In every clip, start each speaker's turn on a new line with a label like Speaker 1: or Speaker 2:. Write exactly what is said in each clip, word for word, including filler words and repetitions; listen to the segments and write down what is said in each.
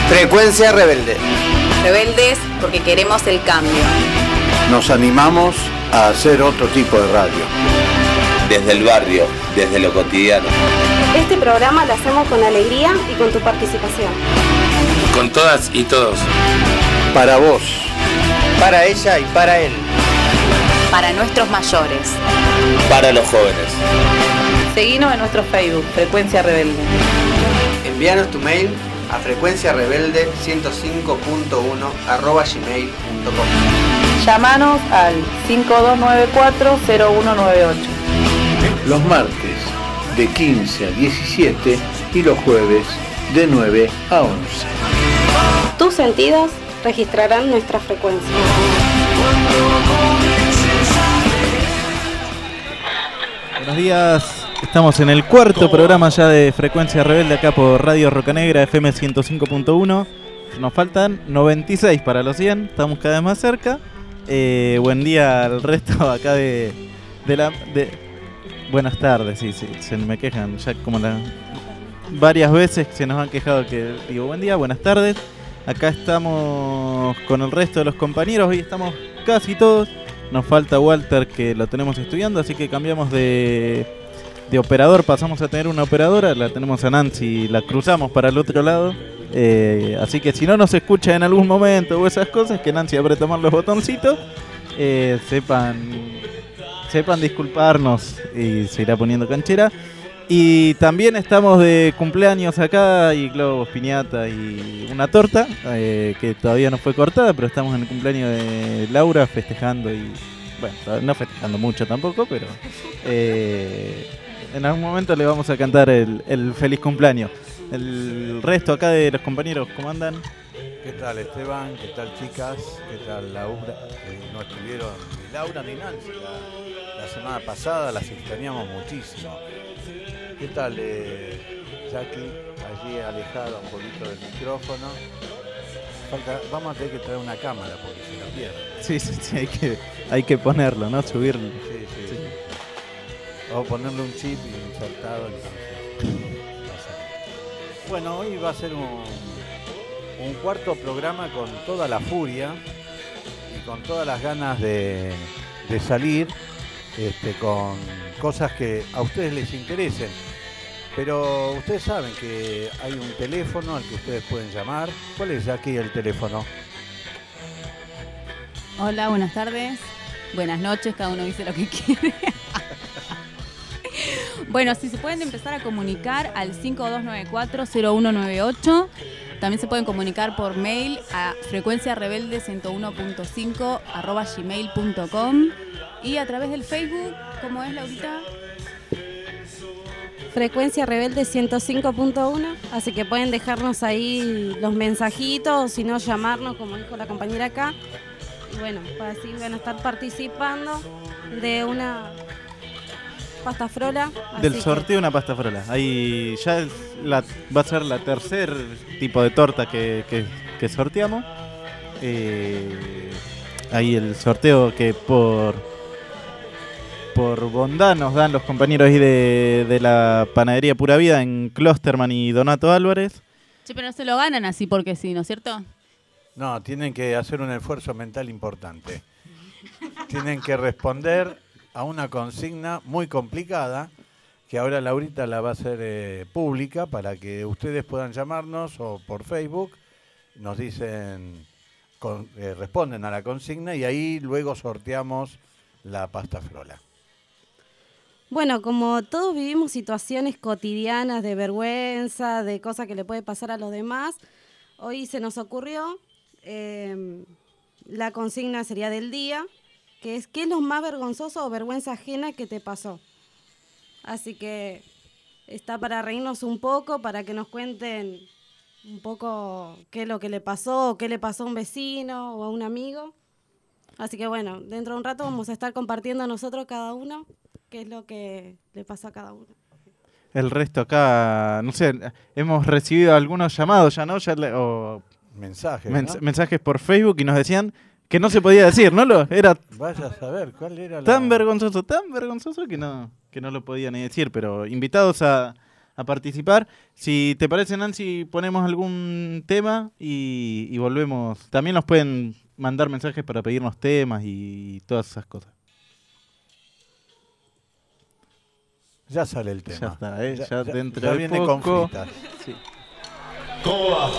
Speaker 1: Frecuencia Rebelde.
Speaker 2: Rebeldes porque queremos el cambio.
Speaker 3: Nos animamos a hacer otro tipo de radio.
Speaker 4: Desde el barrio, desde lo cotidiano.
Speaker 5: Este programa lo hacemos con alegría y con tu participación.
Speaker 6: Con todas y todos.
Speaker 3: Para vos.
Speaker 1: Para ella y para él.
Speaker 2: Para nuestros mayores.
Speaker 4: Para los jóvenes.
Speaker 2: Seguinos en nuestro Facebook, Frecuencia Rebelde.
Speaker 1: Envíanos tu mail a frecuencia rebelde ciento cinco punto uno arroba gmail punto com.
Speaker 2: Llámanos al cinco dos nueve cuatro cero uno nueve ocho.
Speaker 3: Los martes de quince a diecisiete y los jueves de nueve a once.
Speaker 5: Tus sentidos registrarán nuestra frecuencia.
Speaker 7: Buenos días. Estamos en el cuarto programa ya de Frecuencia Rebelde acá por Radio Rocanegra F M ciento cinco punto uno. Nos faltan noventa y seis para los cien, estamos cada vez más cerca. Eh, buen día al resto acá de, de la... De, buenas tardes, sí, sí, se me quejan ya como la, varias veces se nos han quejado que digo buen día, buenas tardes. Acá estamos con el resto de los compañeros, hoy estamos casi todos. Nos falta Walter que lo tenemos estudiando, así que cambiamos de... de operador, pasamos a tener una operadora, la tenemos a Nancy, la cruzamos para el otro lado, eh, así que si no nos escucha en algún momento o esas cosas, que Nancy aprieta más los botoncitos, eh, sepan sepan disculparnos y se irá poniendo canchera. Y también estamos de cumpleaños acá, y globos, piñata y una torta, eh, que todavía no fue cortada, pero estamos en el cumpleaños de Laura festejando y, bueno, no festejando mucho tampoco, pero... Eh, en algún momento le vamos a cantar el, el feliz cumpleaños. El resto acá de los compañeros, ¿cómo andan?
Speaker 8: ¿Qué tal Esteban? ¿Qué tal chicas? ¿Qué tal Laura? Eh, no estuvieron ni Laura ni Nancy la, la semana pasada, las extrañamos muchísimo. ¿Qué tal eh, Jackie? Allí alejada un poquito del micrófono. Falta, vamos a tener que traer una cámara porque se la pierde.
Speaker 7: Sí, sí, sí, hay que, hay que ponerlo, ¿no? Subirlo.
Speaker 8: Sí, sí. sí. O ponerle un chip insertado. Entonces. Bueno, hoy va a ser un, un cuarto programa con toda la furia y con todas las ganas de, de salir este, con cosas que a ustedes les interesen. Pero ustedes saben que hay un teléfono al que ustedes pueden llamar. ¿Cuál es aquí el teléfono?
Speaker 9: Hola, buenas tardes. Buenas noches, cada uno dice lo que quiere. Bueno, si se pueden empezar a comunicar al cinco dos nueve cuatro cero uno nueve ocho. También se pueden comunicar por mail a frecuencia rebelde ciento uno punto cinco arroba gmail punto com. Y a través del Facebook, ¿cómo es, Laurita?
Speaker 5: Frecuencia Rebelde ciento cinco punto uno. Así que pueden dejarnos ahí los mensajitos, o si no, llamarnos, como dijo la compañera acá. Y bueno, pues así van a estar participando de una... pasta frola.
Speaker 7: Del sorteo de una pasta frola. Ahí ya es la, va a ser la tercer tipo de torta que, que, que sorteamos. Eh, ahí el sorteo que por por bondad nos dan los compañeros ahí de, de la panadería Pura Vida en Klosterman y Donato Álvarez.
Speaker 9: Sí, pero no se lo ganan así porque sí, ¿no es cierto?
Speaker 8: No, tienen que hacer un esfuerzo mental importante. Tienen que responder a una consigna muy complicada, que ahora Laurita la va a hacer eh, pública para que ustedes puedan llamarnos o por Facebook, nos dicen, con, eh, responden a la consigna y ahí luego sorteamos la pasta frola.
Speaker 5: Bueno, como todos vivimos situaciones cotidianas de vergüenza, de cosas que le puede pasar a los demás, hoy se nos ocurrió, eh, la consigna sería del día, que es ¿qué es lo más vergonzoso o vergüenza ajena que te pasó? Así que está para reírnos un poco, para que nos cuenten un poco qué es lo que le pasó, o qué le pasó a un vecino o a un amigo. Así que bueno, dentro de un rato vamos a estar compartiendo nosotros cada uno qué es lo que le pasó a cada uno.
Speaker 7: El resto acá, no sé, hemos recibido algunos llamados ya, ¿no? Ya le, o
Speaker 8: mensajes,
Speaker 7: mens-
Speaker 8: ¿no?
Speaker 7: mensajes por Facebook y nos decían que no se podía decir, ¿no? Lo, era
Speaker 8: Vaya a saber cuál era la...
Speaker 7: tan vergonzoso, tan vergonzoso que no, que no lo podía ni decir, pero invitados a, a participar. Si te parece, Nancy, ponemos algún tema y, y volvemos. También nos pueden mandar mensajes para pedirnos temas y todas esas cosas.
Speaker 8: Ya sale el tema.
Speaker 7: Ya está, ¿eh?
Speaker 8: Ya,
Speaker 7: ya,
Speaker 8: ya,
Speaker 7: dentro
Speaker 8: ya
Speaker 7: de
Speaker 8: viene
Speaker 7: poco.
Speaker 8: con fritas.
Speaker 7: Sí.
Speaker 10: ¿Cómo va?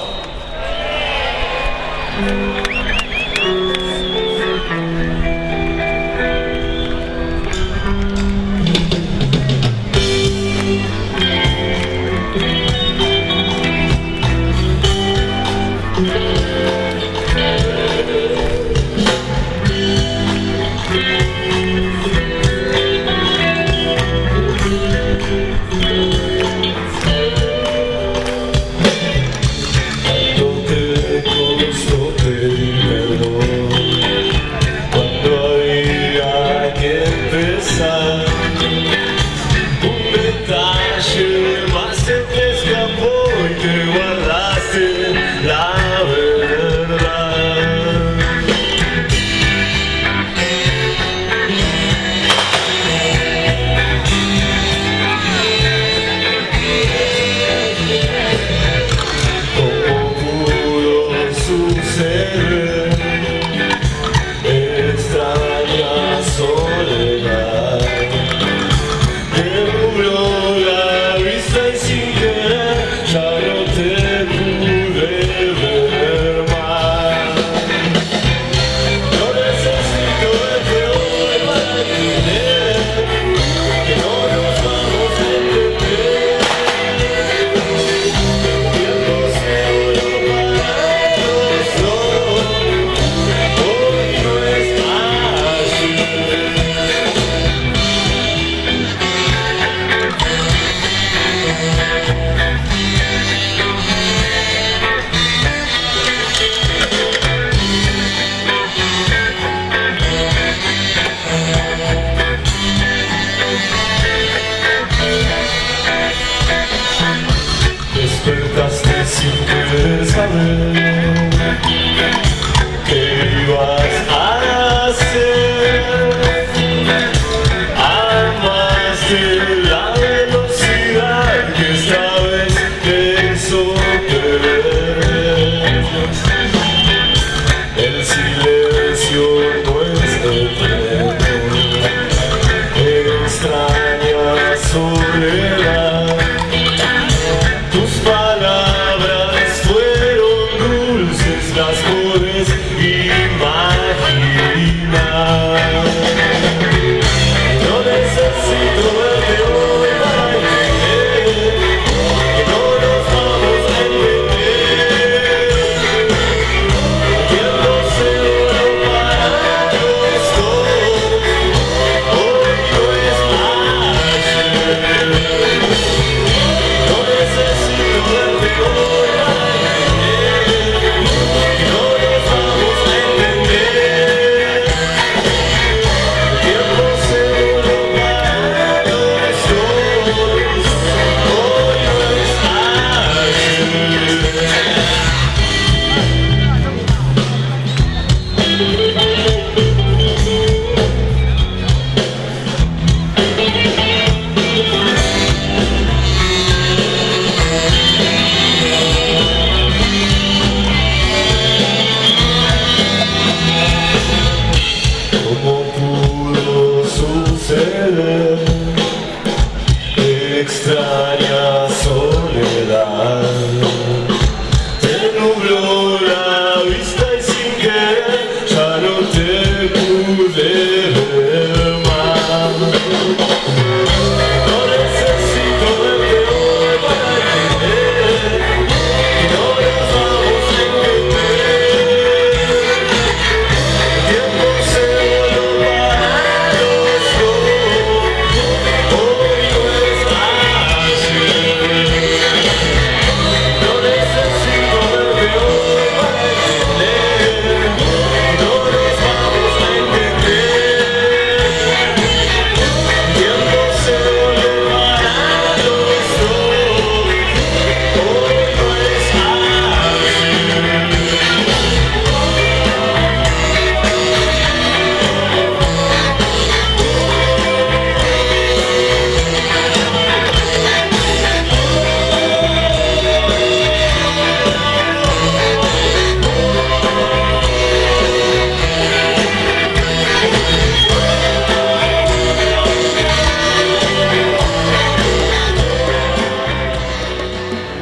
Speaker 11: La velocidad que esta vez te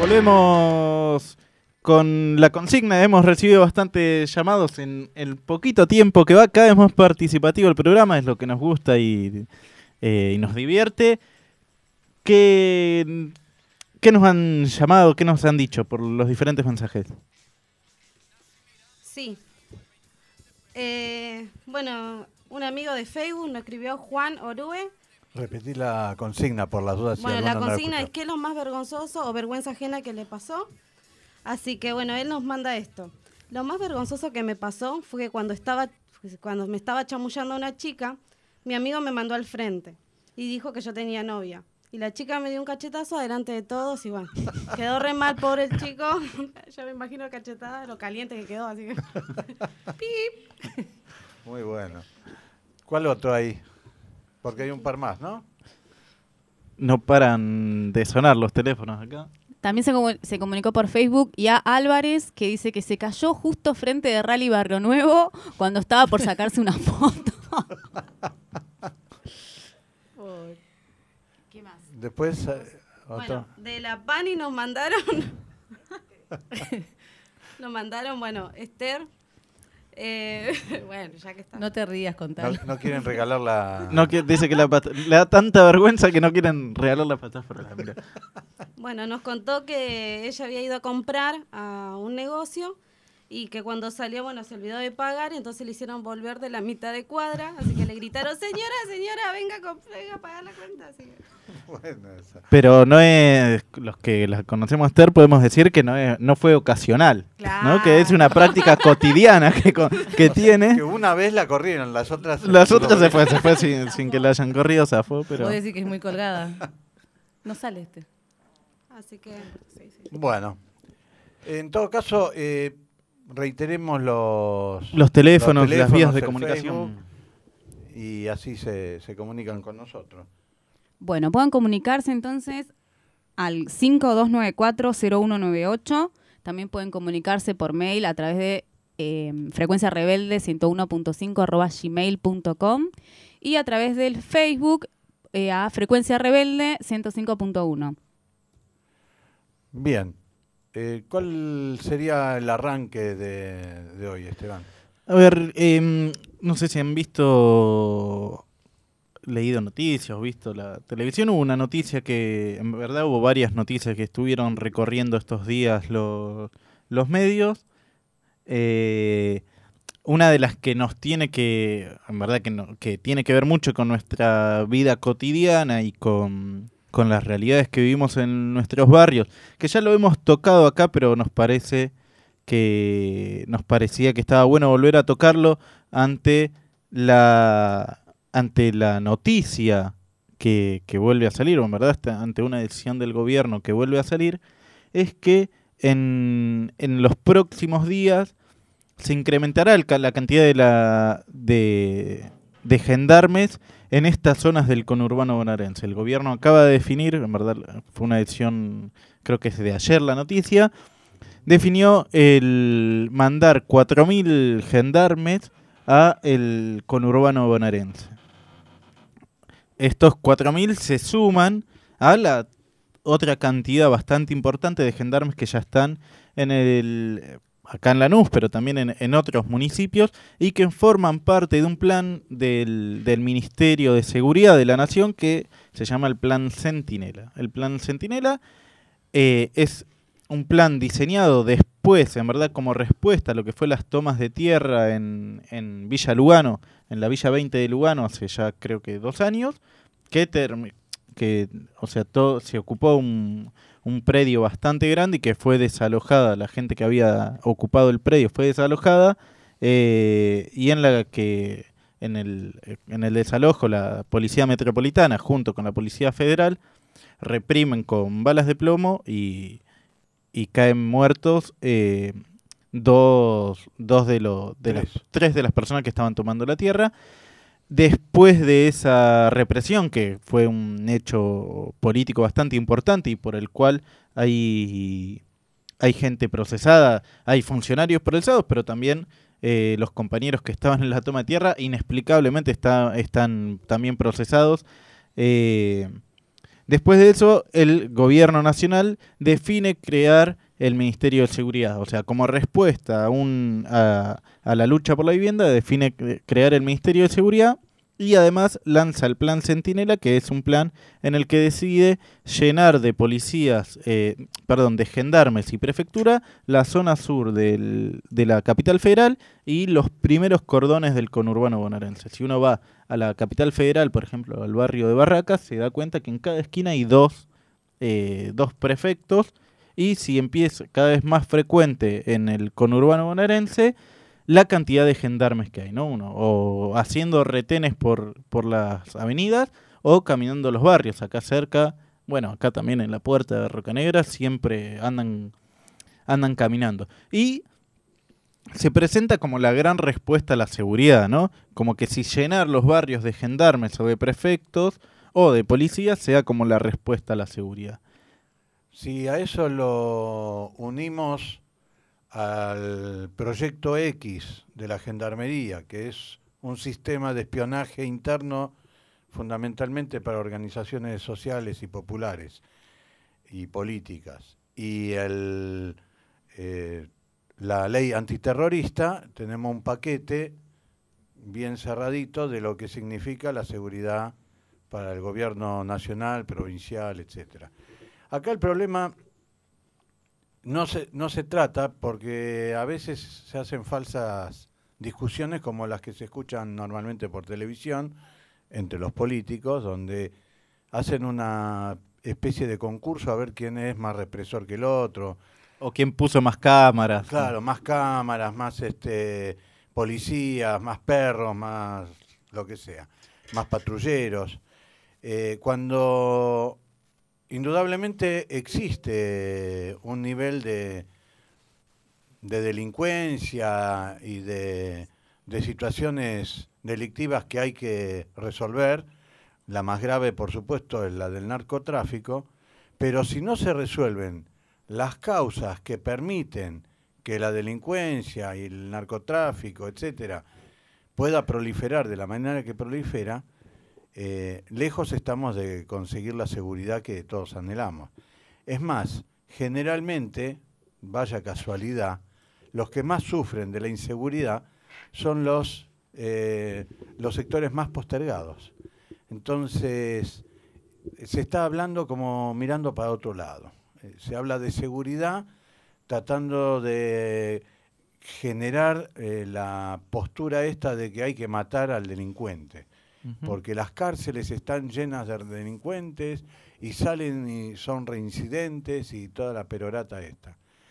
Speaker 7: Volvemos con la consigna. Hemos recibido bastantes llamados en el poquito tiempo que va. Cada vez más participativo el programa, es lo que nos gusta y, eh, y nos divierte. ¿Qué, ¿Qué nos han llamado? ¿Qué nos han dicho por los diferentes mensajes?
Speaker 5: Sí. Eh, bueno, un amigo de Facebook nos escribió, Juan Orue.
Speaker 8: Repetí la consigna por las dudas.
Speaker 5: Bueno,
Speaker 8: si
Speaker 5: la
Speaker 8: alguno no
Speaker 5: consigna
Speaker 8: la
Speaker 5: es qué es lo más vergonzoso o vergüenza ajena que le pasó. Así que bueno, él nos manda esto. Lo más vergonzoso que me pasó fue que cuando estaba, cuando me estaba chamullando a una chica, mi amigo me mandó al frente y dijo que yo tenía novia. Y la chica me dio un cachetazo adelante de todos y bueno, quedó re mal, pobre el chico. Ya me imagino la cachetada, lo caliente que quedó, así que... ¡Pip!
Speaker 8: Muy bueno. ¿Cuál otro hay? Porque hay un par más, ¿no?
Speaker 7: No paran de sonar los teléfonos acá.
Speaker 9: También se, comu- se comunicó por Facebook y a Álvarez, que dice que se cayó justo frente de Rally Barrio Nuevo cuando estaba por sacarse una foto.
Speaker 5: ¿Qué más?
Speaker 8: Después, eh, otro.
Speaker 5: Bueno, de la Pani nos mandaron... nos mandaron, bueno, Esther... Eh, bueno, ya que está.
Speaker 11: No te rías con
Speaker 8: No,
Speaker 11: tal.
Speaker 8: no quieren regalar la...
Speaker 7: No, que, dice que la pat- le da tanta vergüenza que no quieren regalar las patas por la mira.
Speaker 5: Bueno, nos contó que ella había ido a comprar a un negocio y que cuando salió, bueno, se olvidó de pagar, entonces le hicieron volver de la mitad de cuadra, así que le gritaron, señora, señora, venga, a comp- venga a pagar la cuenta. Así que...
Speaker 8: Bueno, esa.
Speaker 7: Pero no es, los que la conocemos a Esther podemos decir que no es, no fue ocasional,
Speaker 5: Claro.
Speaker 7: ¿no? Que es una práctica cotidiana que, co- que tiene.
Speaker 8: Que una vez la corrieron, las otras...
Speaker 7: Las otras se fue, se fue sin, sin que la hayan corrido, zafó, pero...
Speaker 11: Puedo decir que es muy colgada. No sale este.
Speaker 5: Así que, sí, sí.
Speaker 8: Bueno, en todo caso, eh, reiteremos los...
Speaker 7: Los teléfonos,
Speaker 8: los
Speaker 7: las vías de
Speaker 8: el
Speaker 7: comunicación.
Speaker 8: Facebook, y así se, se comunican con nosotros.
Speaker 9: Bueno, pueden comunicarse entonces al cinco dos nueve cuatro cero uno nueve ocho. También pueden comunicarse por mail a través de eh, frecuencia rebelde ciento uno punto cinco arroba gmail punto com y a través del Facebook eh, a frecuencia rebelde ciento cinco punto uno.
Speaker 8: Bien. Eh, ¿Cuál sería el arranque de, de hoy, Esteban?
Speaker 7: A ver, eh, no sé si han visto, leído noticias o visto la televisión. Hubo una noticia que, en verdad hubo varias noticias que estuvieron recorriendo estos días los, los medios. Eh, una de las que nos tiene que, en verdad que, no, que tiene que ver mucho con nuestra vida cotidiana y con... con las realidades que vivimos en nuestros barrios, que ya lo hemos tocado acá, pero nos parece que nos parecía que estaba bueno volver a tocarlo ante la ante la noticia que, que vuelve a salir, o en verdad ante una decisión del gobierno que vuelve a salir, es que en, en los próximos días se incrementará el, la cantidad de la de, de gendarmes en estas zonas del conurbano bonaerense. El gobierno acaba de definir, en verdad fue una decisión, creo que es de ayer la noticia, definió el mandar cuatro mil gendarmes a el conurbano bonaerense. Estos cuatro mil se suman a la otra cantidad bastante importante de gendarmes que ya están en el... acá en Lanús, pero también en, en otros municipios, y que forman parte de un plan del, del Ministerio de Seguridad de la Nación que se llama el Plan Centinela. El Plan Centinela eh, es un plan diseñado después, en verdad, como respuesta a lo que fue las tomas de tierra en, en Villa Lugano, en la Villa veinte de Lugano, hace ya creo que dos años, que, term- que o sea, todo, se ocupó un... un predio bastante grande y que fue desalojada, la gente que había ocupado el predio fue desalojada, eh, y en la que en el, en el desalojo la Policía Metropolitana junto con la Policía Federal reprimen con balas de plomo y, y caen muertos eh, dos, dos de, lo, de las, tres de las personas que estaban tomando la tierra. Después de esa represión, que fue un hecho político bastante importante y por el cual hay, hay gente procesada, hay funcionarios procesados, pero también eh, los compañeros que estaban en la toma de tierra inexplicablemente está, están también procesados. Eh, Después de eso, el gobierno nacional define crear el Ministerio de Seguridad. O sea, como respuesta a, un, a, a la lucha por la vivienda, define crear el Ministerio de Seguridad y además lanza el Plan Centinela, que es un plan en el que decide llenar de policías, eh, perdón, de gendarmes y prefectura la zona sur del, de la capital federal y los primeros cordones del conurbano bonaerense. Si uno va a la capital federal, por ejemplo, al barrio de Barracas, se da cuenta que en cada esquina hay dos, eh, dos prefectos, y si empieza cada vez más frecuente en el conurbano bonaerense, la cantidad de gendarmes que hay, ¿no? Uno, o haciendo retenes por, por las avenidas, o caminando los barrios. Acá cerca, bueno, acá también en la puerta de Rocanegra, siempre andan, andan caminando. Y se presenta como la gran respuesta a la seguridad, ¿no? Como que si llenar los barrios de gendarmes o de prefectos o de policías sea como la respuesta a la seguridad.
Speaker 8: Si a eso lo unimos al proyecto X de la Gendarmería, que es un sistema de espionaje interno fundamentalmente para organizaciones sociales y populares y políticas, y el, eh, la ley antiterrorista, tenemos un paquete bien cerradito de lo que significa la seguridad para el gobierno nacional, provincial, etcétera. Acá el problema no se, no se trata, porque a veces se hacen falsas discusiones como las que se escuchan normalmente por televisión entre los políticos, donde hacen una especie de concurso a ver quién es más represor que el otro.
Speaker 7: O quién puso más cámaras.
Speaker 8: Claro, más cámaras, más este policías, más perros, más lo que sea, más patrulleros. Eh, cuando indudablemente existe un nivel de, de delincuencia y de, de situaciones delictivas que hay que resolver, la más grave, por supuesto, es la del narcotráfico, pero si no se resuelven las causas que permiten que la delincuencia y el narcotráfico, etcétera, pueda proliferar de la manera que prolifera, Eh, lejos estamos de conseguir la seguridad que todos anhelamos. Es más, generalmente, vaya casualidad, los que más sufren de la inseguridad son los, eh, los sectores más postergados. Entonces, se está hablando como mirando para otro lado. Eh, se habla de seguridad tratando de generar eh, la postura esta de que hay que matar al delincuente. Porque las cárceles están llenas de delincuentes y salen y son reincidentes y toda la perorata esta.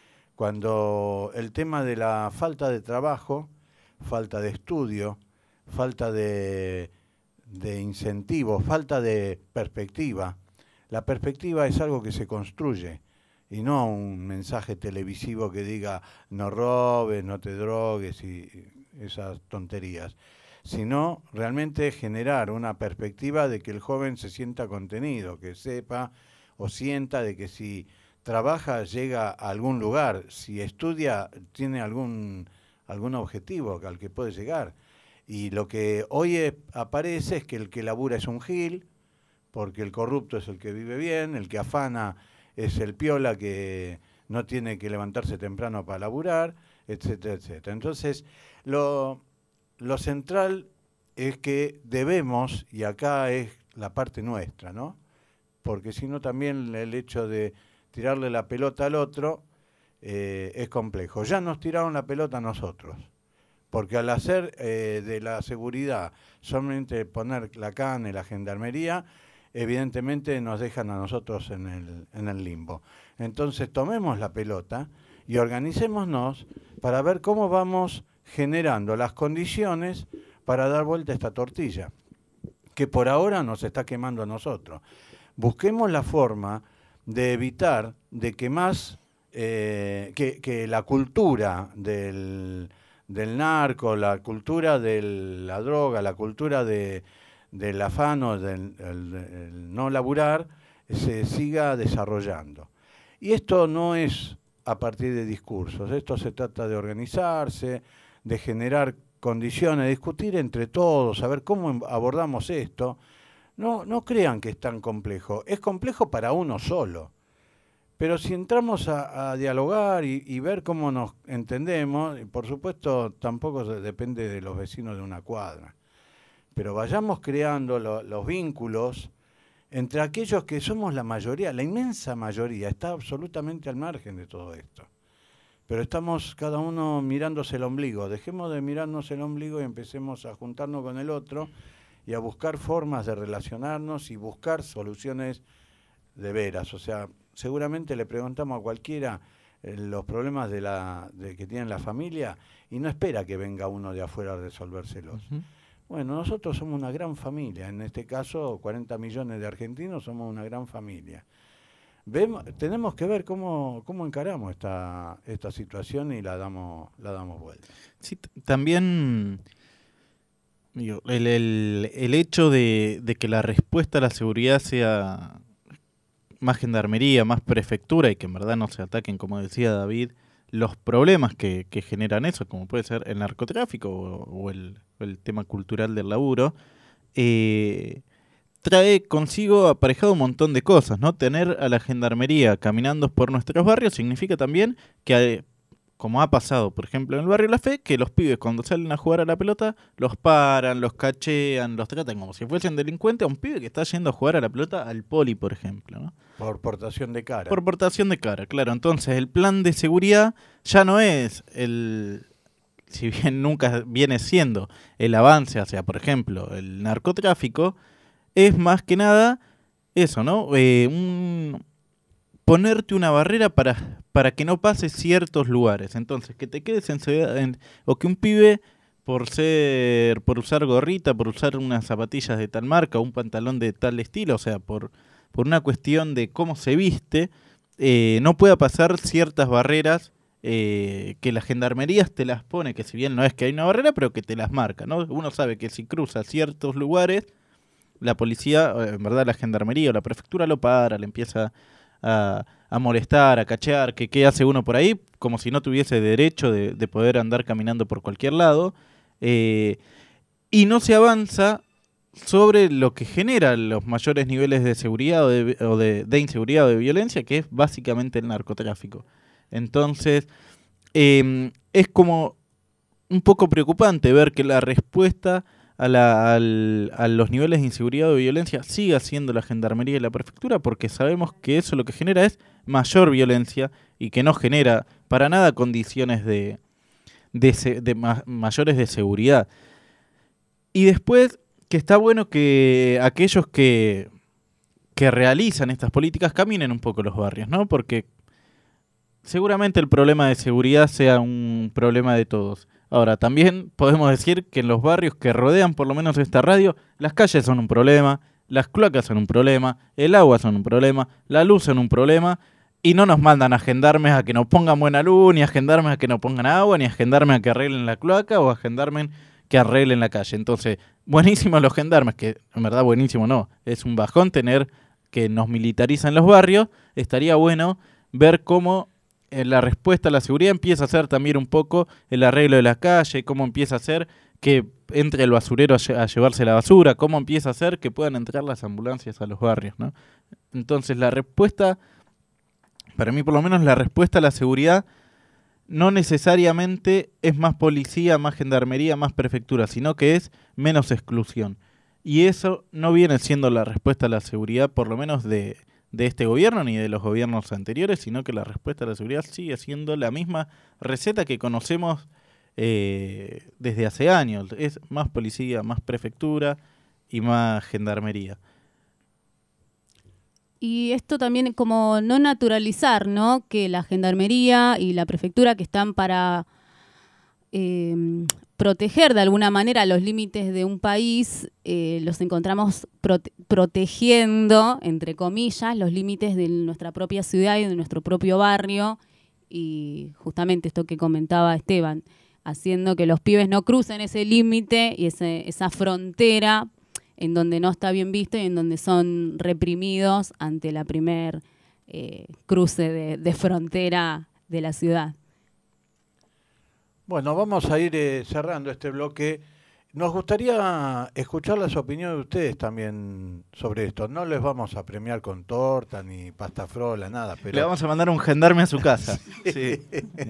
Speaker 8: Cuando el tema de la falta de trabajo, falta de estudio, falta de, de incentivos, falta de perspectiva, la perspectiva es algo que se construye y no un mensaje televisivo que diga no robes, no te drogues y esas tonterías, sino realmente generar una perspectiva de que el joven se sienta contenido, que sepa o sienta de que si trabaja llega a algún lugar, si estudia tiene algún, algún objetivo al que puede llegar. Y lo que hoy es, aparece es que el que labura es un gil, porque el corrupto es el que vive bien, el que afana es el piola que no tiene que levantarse temprano para laburar, etcétera, etcétera. Entonces, lo... Lo central es que debemos, y acá es la parte nuestra, ¿no? Porque si no también el hecho de tirarle la pelota al otro eh, es complejo. Ya nos tiraron la pelota a nosotros, porque al hacer eh, de la seguridad solamente poner la cana y la gendarmería, evidentemente nos dejan a nosotros en el, en el limbo. Entonces tomemos la pelota y organicémonos para ver cómo vamos generando las condiciones para dar vuelta a esta tortilla, que por ahora nos está quemando a nosotros. Busquemos la forma de evitar de que más, eh, que, que la cultura del, del narco, la cultura de la droga, la cultura de, del afano, del el, el no laburar, se siga desarrollando. Y esto no es a partir de discursos, esto se trata de organizarse, de generar condiciones, de discutir entre todos, saber cómo abordamos esto, no, no crean que es tan complejo. Es complejo para uno solo. Pero si entramos a, a dialogar y, y ver cómo nos entendemos, y por supuesto tampoco se depende de los vecinos de una cuadra, pero vayamos creando lo, los vínculos entre aquellos que somos la mayoría, la inmensa mayoría, está absolutamente al margen de todo esto. Pero estamos cada uno mirándose el ombligo. Dejemos de mirarnos el ombligo y empecemos a juntarnos con el otro y a buscar formas de relacionarnos y buscar soluciones de veras. O sea, seguramente le preguntamos a cualquiera eh, los problemas de la de que tiene la familia y no espera que venga uno de afuera a resolvérselos. Uh-huh. Bueno, nosotros somos una gran familia, en este caso cuarenta millones de argentinos somos una gran familia. Vemos, tenemos que ver cómo, cómo encaramos esta, esta situación y la damos, la damos vuelta.
Speaker 7: Sí, t- también digo, el, el, el hecho de, de que la respuesta a la seguridad sea más gendarmería, más prefectura y que en verdad no se ataquen, como decía David, los problemas que, que generan eso, como puede ser el narcotráfico o, o el, el tema cultural del laburo, eh, trae consigo aparejado un montón de cosas, ¿no? Tener a la gendarmería caminando por nuestros barrios significa también que, como ha pasado, por ejemplo, en el barrio La Fe, que los pibes cuando salen a jugar a la pelota, los paran, los cachean, los tratan como si fuesen delincuentes a un pibe que está yendo a jugar a la pelota al poli, por ejemplo, ¿no?
Speaker 8: Por portación de cara.
Speaker 7: Por portación de cara, claro. Entonces, el plan de seguridad ya no es el, si bien nunca viene siendo el avance hacia, por ejemplo, el narcotráfico, es más que nada eso, ¿no? Eh, un, ponerte una barrera para, para que no pases ciertos lugares. Entonces, que te quedes en, en o que un pibe, por ser, por usar gorrita, por usar unas zapatillas de tal marca, un pantalón de tal estilo, o sea, por... por una cuestión de cómo se viste, eh, no pueda pasar ciertas barreras eh, que las gendarmerías te las pone, que si bien no es que hay una barrera, pero que te las marca, ¿no? Uno sabe que si cruza ciertos lugares, la policía, en verdad la gendarmería o la prefectura lo para, le empieza a, a molestar, a cachear, que qué hace uno por ahí, como si no tuviese derecho de, de poder andar caminando por cualquier lado, eh, y no se avanza sobre lo que genera los mayores niveles de seguridad o de, o de, de inseguridad o de violencia, que es básicamente el narcotráfico. Entonces, eh, es como un poco preocupante ver que la respuesta a, la, al, a los niveles de inseguridad o de violencia siga siendo la gendarmería y la prefectura, porque sabemos que eso lo que genera es mayor violencia y que no genera para nada condiciones de, de, se, de ma, mayores de seguridad. Y después, que está bueno que aquellos que, que realizan estas políticas caminen un poco los barrios, ¿no? Porque seguramente el problema de seguridad sea un problema de todos. Ahora, también podemos decir que en los barrios que rodean por lo menos esta radio, las calles son un problema, las cloacas son un problema, el agua son un problema, la luz son un problema, y no nos mandan a gendarmes a que nos pongan buena luz, ni a gendarmes a que nos pongan agua, ni a gendarmes a que arreglen la cloaca o a gendarmes que arreglen la calle. Entonces, buenísimo los gendarmes, que en verdad buenísimo no, es un bajón tener que nos militarizan los barrios. Estaría bueno ver cómo eh, la respuesta a la seguridad empieza a ser también un poco el arreglo de la calle, cómo empieza a ser que entre el basurero a, lle- a llevarse la basura, cómo empieza a ser que puedan entrar las ambulancias a los barrios, ¿no? Entonces la respuesta, para mí por lo menos la respuesta a la seguridad no necesariamente es más policía, más gendarmería, más prefectura, sino que es menos exclusión. Y eso no viene siendo la respuesta a la seguridad, por lo menos de, de este gobierno ni de los gobiernos anteriores, sino que la respuesta a la seguridad sigue siendo la misma receta que conocemos eh, desde hace años. Es más policía, más prefectura y más gendarmería.
Speaker 9: Y esto también como no naturalizar, ¿no? Que la gendarmería y la prefectura, que están para eh, proteger de alguna manera los límites de un país, eh, los encontramos prote- protegiendo, entre comillas, los límites de nuestra propia ciudad y de nuestro propio barrio. Y justamente esto que comentaba Esteban, haciendo que los pibes no crucen ese límite y ese, esa frontera en donde no está bien visto y en donde son reprimidos ante la primer eh, cruce de, de frontera de la ciudad.
Speaker 8: Bueno, vamos a ir eh, cerrando este bloque nos gustaría escuchar las opiniones de ustedes también sobre esto. No les vamos a premiar con torta ni pasta frola, nada. Pero...
Speaker 7: Le vamos a mandar un gendarme a su casa. Sí.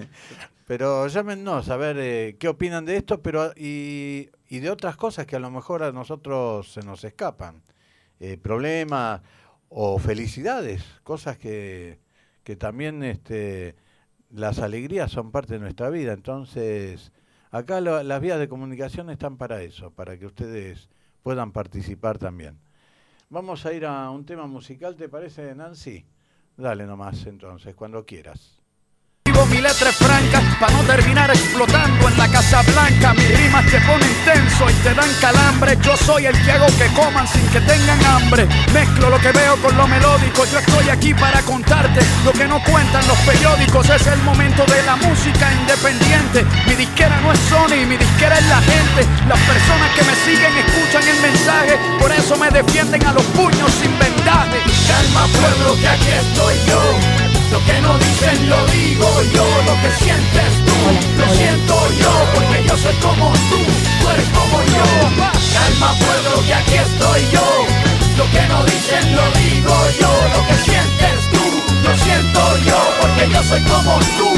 Speaker 8: Pero llámenos a ver eh, qué opinan de esto pero y, y de otras cosas que a lo mejor a nosotros se nos escapan. Eh, problemas o felicidades, cosas que, que también este, las alegrías son parte de nuestra vida. Entonces, acá lo, las vías de comunicación están para eso, para que ustedes puedan participar también. Vamos a ir a un tema musical, ¿te parece, Nancy? Dale nomás entonces, cuando quieras.
Speaker 12: Mi letra es franca, para no terminar explotando en la Casa Blanca. Mis rimas te ponen tenso y te dan calambre. Yo soy el que hago que coman sin que tengan hambre. Mezclo lo que veo con lo melódico. Yo estoy aquí para contarte lo que no cuentan los periódicos. Es el momento de la música independiente. Mi disquera no es Sony, mi disquera es la gente. Las personas que me siguen escuchan el mensaje. Por eso me defienden a los puños sin vendaje. Calma pueblo que aquí estoy yo. Lo que no dicen lo digo yo, lo que sientes tú, lo siento yo, porque yo soy como tú, tú eres como yo. Calma pueblo que aquí estoy yo, lo que no dicen lo digo yo, lo que sientes tú, lo siento yo, porque yo soy como tú.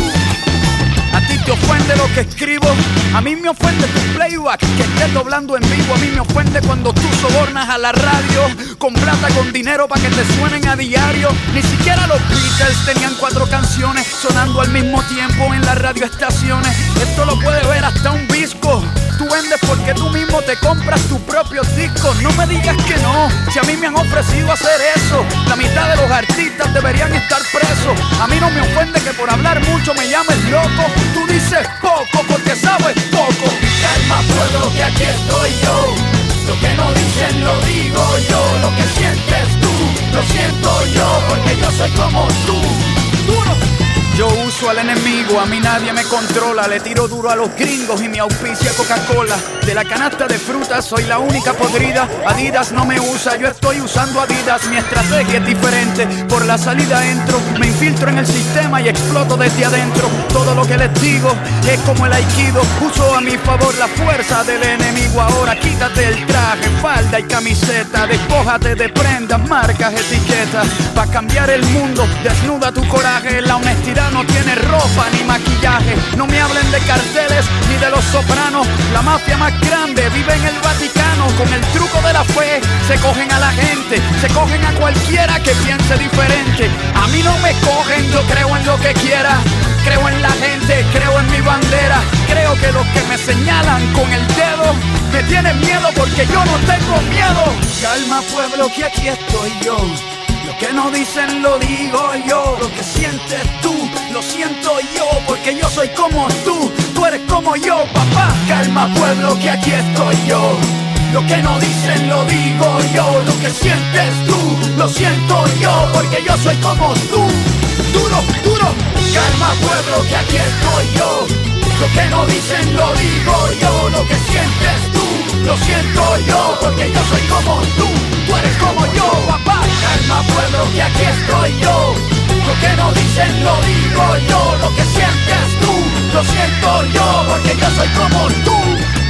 Speaker 12: A ti te ofende lo que escribo, a mí me ofende tu playback, que estés doblando en vivo. A mí me ofende cuando tú sobornas a la radio con plata, con dinero para que te suenen a diario. Ni siquiera los Beatles tenían cuatro canciones sonando al mismo tiempo en las radioestaciones. Esto lo puede ver hasta un visco. Tú vendes porque tú mismo te compras tus propios discos. No me digas que no, si a mí me han ofrecido hacer eso. La mitad de los artistas deberían estar presos. A mí no me ofende que por hablar mucho me llames loco. Tú dices poco porque sabes poco. Calma pueblo que aquí estoy yo. Lo que no dicen lo digo yo. Lo que sientes tú, lo siento yo, porque yo soy como tú. Duro. Yo uso al enemigo, a mí nadie me controla. Le tiro duro a los gringos y me auspicia Coca-Cola. De la canasta de frutas soy la única podrida. Adidas no me usa, yo estoy usando Adidas. Mi estrategia es diferente, por la salida entro. Me infiltro en el sistema y exploto desde adentro. Todo lo que les digo es como el aikido. Uso a mi favor la fuerza del enemigo. Ahora quítate el traje, falda y camiseta. Despójate de prendas, marcas, etiquetas. Pa' cambiar el mundo, desnuda tu coraje. La honestidad no tiene ropa ni maquillaje. No me hablen de carteles ni de los sopranos. La mafia más grande vive en el Vaticano. Con el truco de la fe se cogen a la gente, se cogen a cualquiera que piense diferente. A mí no me cogen, yo creo en lo que quiera. Creo en la gente, creo en mi bandera. Creo que los que me señalan con el dedo me tienen miedo porque yo no tengo miedo. Calma pueblo que aquí estoy yo. Lo que no dicen lo digo yo. Lo que sientes tú, lo siento yo, porque yo soy como tú, tú eres como yo, papá. Calma pueblo que aquí estoy yo. Lo que no dicen lo digo yo. Lo que sientes tú, lo siento yo, porque yo soy como tú. Duro, duro. Calma pueblo que aquí estoy yo. Lo que no dicen lo digo yo. Lo que sientes tú, lo siento yo, porque yo soy como tú, tú eres como yo, papá. Calma pueblo que aquí estoy yo. Lo que no dicen lo digo yo. Lo que sientes tú, lo siento yo, porque yo soy como tú.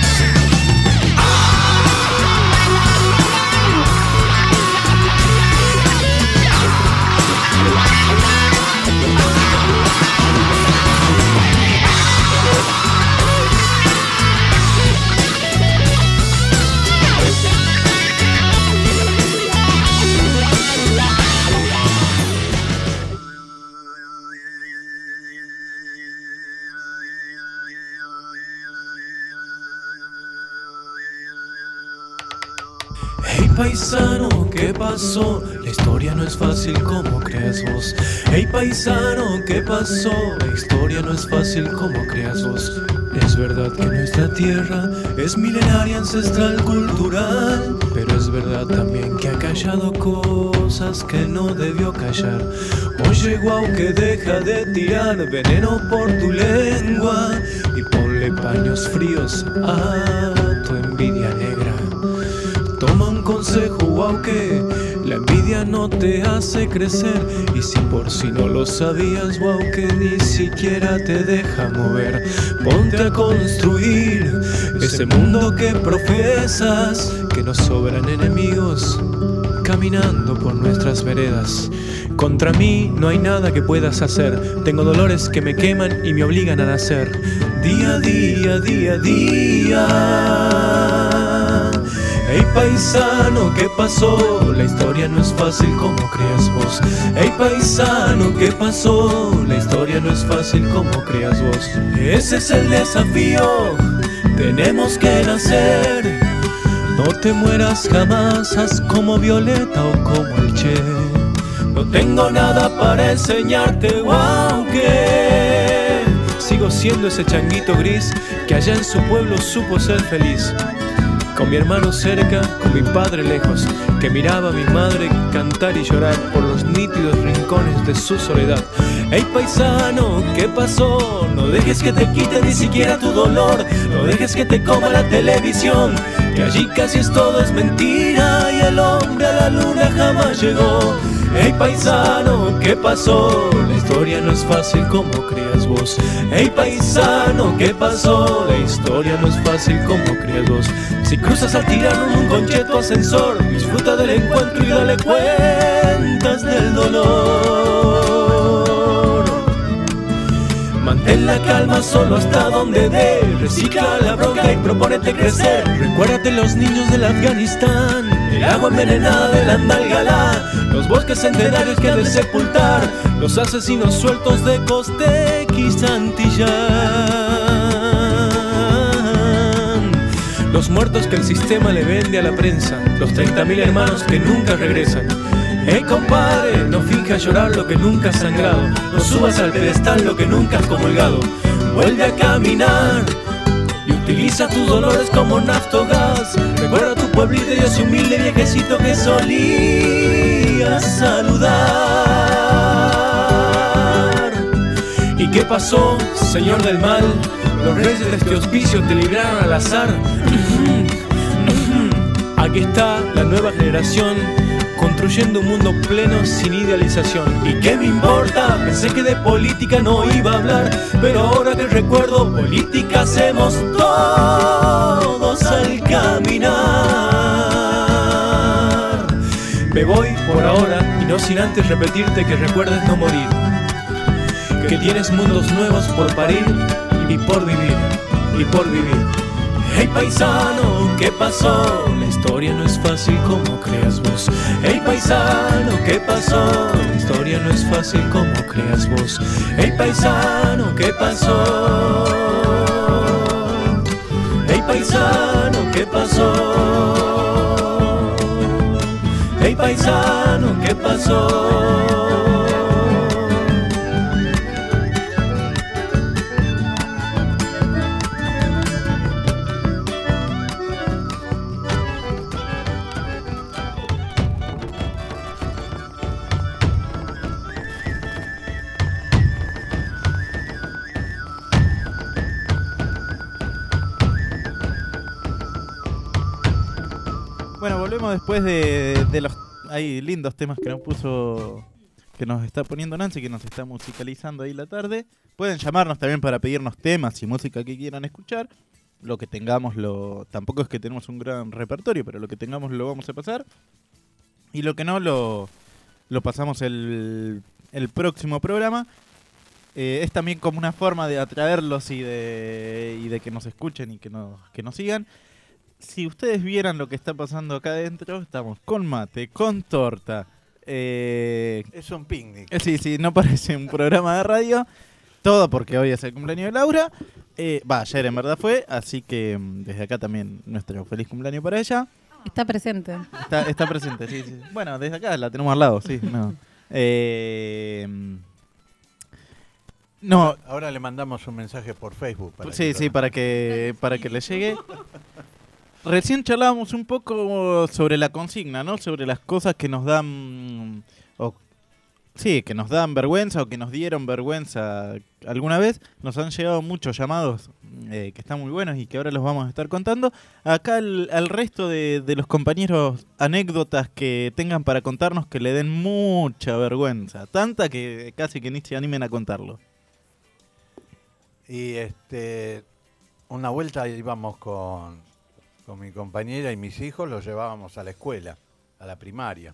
Speaker 13: Paisano, ¿qué pasó? La historia no es fácil como creas vos. Hey paisano, ¿qué pasó? La historia no es fácil como creas vos. Es verdad que nuestra tierra es milenaria, ancestral, cultural, pero es verdad también que ha callado cosas que no debió callar. Oye guau, que deja de tirar veneno por tu lengua y ponle paños fríos a tu envidia negra. Toma un consejo, wow, que la envidia no te hace crecer. Y si por si no lo sabías, wow, que ni siquiera te deja mover. Ponte a construir ese mundo que profesas, que nos sobran enemigos caminando por nuestras veredas. Contra mí no hay nada que puedas hacer. Tengo dolores que me queman y me obligan a nacer. Día a día, día a día. Ey paisano, ¿qué pasó? La historia no es fácil como creas vos. Ey paisano, ¿qué pasó? La historia no es fácil como creas vos. Ese es el desafío, tenemos que nacer. No te mueras jamás, haz como Violeta o como el Che. No tengo nada para enseñarte, wow, que sigo siendo ese changuito gris que allá en su pueblo supo ser feliz. Con mi hermano cerca, con mi padre lejos, que miraba a mi madre cantar y llorar por los nítidos rincones de su soledad. Ey paisano, ¿qué pasó? No dejes que te quite ni siquiera tu dolor. No dejes que te coma la televisión, que allí casi es todo es mentira y el hombre a la luna jamás llegó. Ey paisano, ¿qué pasó? La historia no es fácil como creas vos. Ey paisano, ¿qué pasó? La historia no es fácil como creas vos. Si cruzas al tirano en un concheto ascensor, disfruta del encuentro y dale cuentas del dolor. Mantén la calma solo hasta donde dé. Recicla la bronca y propónete crecer. Recuérdate los niños del Afganistán, el agua envenenada del Andalgalá, los bosques centenarios que han de sepultar los asesinos sueltos de Costequi y Santillán, los muertos que el sistema le vende a la prensa, los treinta mil hermanos que nunca regresan. Hey compadre, no finjas llorar lo que nunca has sangrado, no subas al pedestal lo que nunca has comulgado. Vuelve a caminar y utiliza tus dolores como naftogás. Recuerda tu pueblito y ese humilde viejecito que solía saludar. ¿Y qué pasó, señor del mal? Los reyes de este hospicio te libraron al azar. Aquí está la nueva generación, construyendo un mundo pleno sin idealización. ¿Y qué me importa? Pensé que de política no iba a hablar, pero ahora que recuerdo, política hacemos todos al caminar. Me voy por ahora y no sin antes repetirte que recuerdes no morir, que tienes mundos nuevos por parir y por vivir, y por vivir. Hey paisano, ¿qué pasó? La historia no es fácil como creas vos. Hey paisano, ¿qué pasó? La historia no es fácil como creas vos. Hey paisano, ¿qué pasó? Hey paisano, ¿qué pasó? Hey paisano, ¿qué pasó?
Speaker 7: Bueno, volvemos después de, de los hay lindos temas que nos puso, que nos está poniendo Nancy, que nos está musicalizando ahí la tarde. Pueden llamarnos también para pedirnos temas y música que quieran escuchar. Lo que tengamos, lo tampoco es que tenemos un gran repertorio, pero lo que tengamos lo vamos a pasar. Y lo que no, lo, lo pasamos el, el próximo programa. Eh, es también como una forma de atraerlos y de, y de que nos escuchen y que nos, que nos sigan. Si ustedes vieran lo que está pasando acá adentro, estamos con mate, con torta. Eh,
Speaker 8: es un picnic.
Speaker 7: Eh, sí, sí, no parece un programa de radio. Todo porque hoy es el cumpleaños de Laura. Eh, va, ayer en verdad fue, así que desde acá también nuestro feliz cumpleaños para ella.
Speaker 11: Está presente.
Speaker 7: Está, está presente, sí, sí. Bueno, desde acá la tenemos al lado, sí. No. Eh, no.
Speaker 8: Ahora le mandamos un mensaje por Facebook. Para
Speaker 7: sí, sí, para que, para que le llegue. Recién charlábamos un poco sobre la consigna, ¿no? Sobre las cosas que nos dan, o sí, que nos dan vergüenza o que nos dieron vergüenza alguna vez. Nos han llegado muchos llamados eh, que están muy buenos y que ahora los vamos a estar contando. Acá el, al resto de, de los compañeros, anécdotas que tengan para contarnos que le den mucha vergüenza. Tanta que casi que ni se animen a contarlo.
Speaker 8: Y este, una vuelta íbamos con, con mi compañera y mis hijos, los llevábamos a la escuela, a la primaria.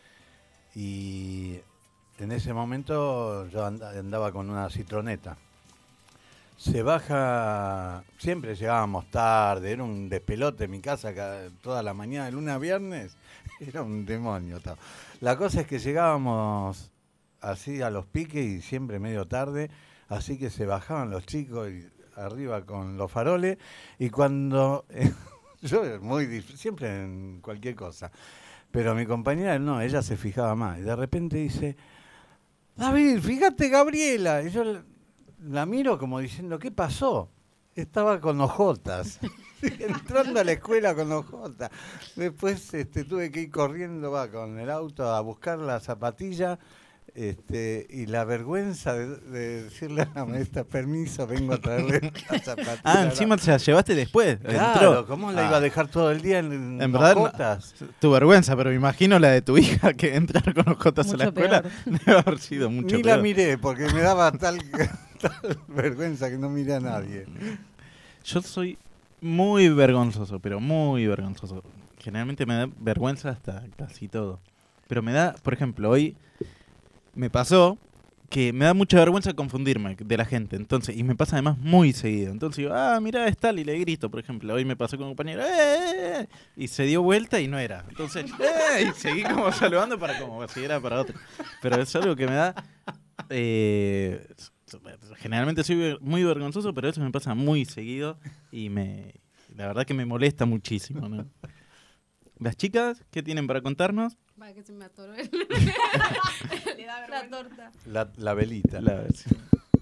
Speaker 8: Y en ese momento yo andaba con una citroneta. Se baja, siempre llegábamos tarde, era un despelote en mi casa cada, toda la mañana, de lunes a viernes, era un demonio. Todo. La cosa es que llegábamos así a los piques y siempre medio tarde, así que se bajaban los chicos y arriba con los faroles y cuando, eh, yo muy difícil, siempre en cualquier cosa, pero mi compañera no, ella se fijaba más y de repente dice, David, fíjate Gabriela, y yo la, la miro como diciendo, ¿qué pasó? Estaba con ojotas, entrando a la escuela con ojotas. Después este, tuve que ir corriendo va, con el auto a buscar la zapatilla. Este, y la vergüenza de, de decirle a la maestra, permiso, vengo a traerle la zapatilla.
Speaker 7: Ah, encima se la llevaste después.
Speaker 8: Claro,
Speaker 7: entró.
Speaker 8: ¿cómo la
Speaker 7: ah.
Speaker 8: iba a dejar todo el día en,
Speaker 7: en verdad,
Speaker 8: ojotas?
Speaker 7: No, tu vergüenza, pero me imagino la de tu hija que entrar con ojotas mucho a la escuela
Speaker 11: peor.
Speaker 7: debe haber sido mucho
Speaker 8: Ni
Speaker 7: peor.
Speaker 8: la miré, porque me daba tal, tal vergüenza que no miré a nadie.
Speaker 7: Yo soy muy vergonzoso, pero muy vergonzoso. Generalmente me da vergüenza hasta casi todo. Pero me da, por ejemplo, hoy me pasó que me da mucha vergüenza confundirme de la gente. Entonces, y me pasa además muy seguido. Entonces digo, ah, mirá, es tal, y le grito, por ejemplo. Hoy me pasó con un compañero, ¡eh! eh! Y se dio vuelta y no era. Entonces, ¡eh! Y seguí como saludando para como si era para otro. Pero es algo que me da... Eh, generalmente soy muy vergonzoso, pero eso me pasa muy seguido y me la verdad que me molesta muchísimo, ¿no? Las chicas, ¿qué tienen para contarnos?
Speaker 5: Va, que se me atoró el... Le da la torta.
Speaker 8: La, la velita.
Speaker 7: La, sí.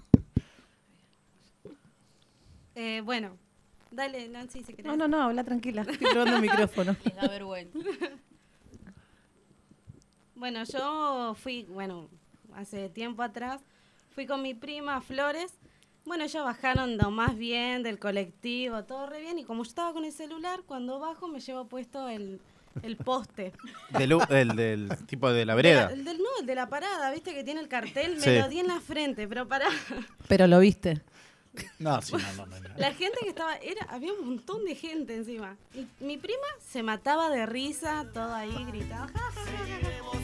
Speaker 5: eh, bueno, dale, Nancy, si querés.
Speaker 11: No, no, no, habla tranquila. Estoy probando el micrófono.
Speaker 9: Les da vergüenza.
Speaker 5: Bueno, yo fui, bueno, hace tiempo atrás, fui con mi prima a Flores. Bueno, ellos bajaron lo más bien del colectivo, todo re bien. Y como yo estaba con el celular, cuando bajo me llevo puesto el, el poste.
Speaker 7: Del, el del tipo de la vereda.
Speaker 5: El del, no, el de la parada, ¿viste? Que tiene el cartel. Me
Speaker 7: Sí.
Speaker 5: lo di en la frente, pero pará.
Speaker 11: Pero lo viste.
Speaker 7: No, sí, no, no, no, no.
Speaker 5: La gente que estaba, era, había un montón de gente encima. Y mi prima se mataba de risa, todo ahí gritaba. Ja, ja, ja, ja.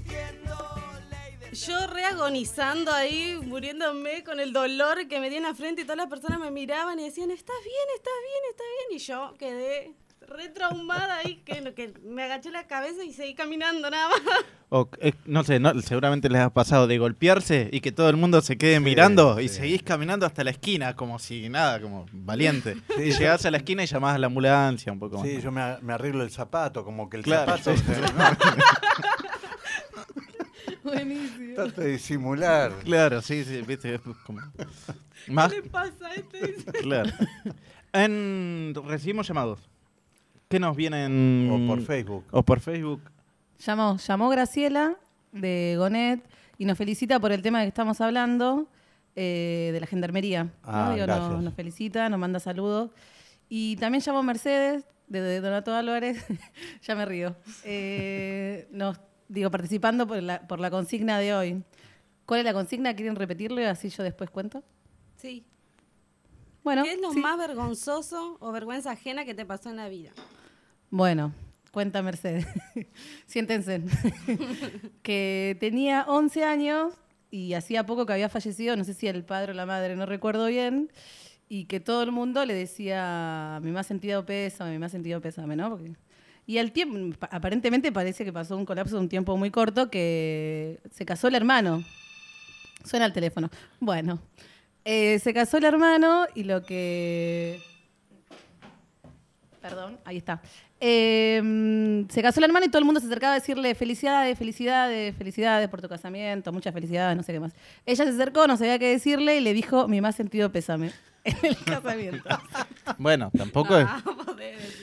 Speaker 5: Yo reagonizando ahí, muriéndome con el dolor que me di en la frente y todas las personas me miraban y decían, estás bien, estás bien, estás bien. Y yo quedé re traumada ahí, que, que me agaché la cabeza y seguí caminando nada más.
Speaker 7: O, eh, no sé, no, seguramente les ha pasado de golpearse y que todo el mundo se quede sí, mirando y
Speaker 8: sí.
Speaker 7: seguís caminando hasta la esquina como si nada, como valiente.
Speaker 8: Sí,
Speaker 7: y llegás a la esquina y llamás a la ambulancia un poco más.
Speaker 8: Sí, yo me, me arreglo el zapato, como que el
Speaker 7: claro,
Speaker 8: zapato...
Speaker 7: Sí.
Speaker 11: Buenísimo.
Speaker 8: Trato de disimular.
Speaker 7: Claro, sí, sí, viste, es como...
Speaker 5: Más... ¿Qué le pasa a este?
Speaker 7: Claro. En... Recibimos llamados. ¿Qué nos vienen?
Speaker 8: O por Facebook.
Speaker 7: O por Facebook.
Speaker 11: Llamó, llamó Graciela de Gonet y nos felicita por el tema de que estamos hablando, eh, de la gendarmería.
Speaker 8: Ah,
Speaker 11: ¿no? Digo,
Speaker 8: gracias.
Speaker 11: nos, nos felicita, nos manda saludos. Y también llamó Mercedes, de, de Donato Álvarez, ya me río, eh, nos, digo, participando por la, por la consigna de hoy. ¿Cuál es la consigna? ¿Quieren repetirlo? Así yo después cuento.
Speaker 5: Sí.
Speaker 11: Bueno,
Speaker 5: ¿Qué es lo
Speaker 11: sí.
Speaker 5: más vergonzoso o vergüenza ajena que te pasó en la vida?
Speaker 11: Bueno, cuenta Mercedes. Siéntense. Que tenía once años y hacía poco que había fallecido, no sé si el padre o la madre, no recuerdo bien, y que todo el mundo le decía, mi más sentido pésame, mi más sentido pésame, ¿no? Porque... Y al tiempo, aparentemente parece que pasó un colapso de un tiempo muy corto, que se casó el hermano. Suena el teléfono. Bueno, eh, se casó el hermano y lo que... Perdón, ahí está. Eh, se casó el hermano y todo el mundo se acercaba a decirle felicidades, felicidades, felicidades por tu casamiento, muchas felicidades, no sé qué más. Ella se acercó, no sabía qué decirle y le dijo mi más sentido pésame en el casamiento.
Speaker 7: Bueno, tampoco
Speaker 5: no,
Speaker 7: es...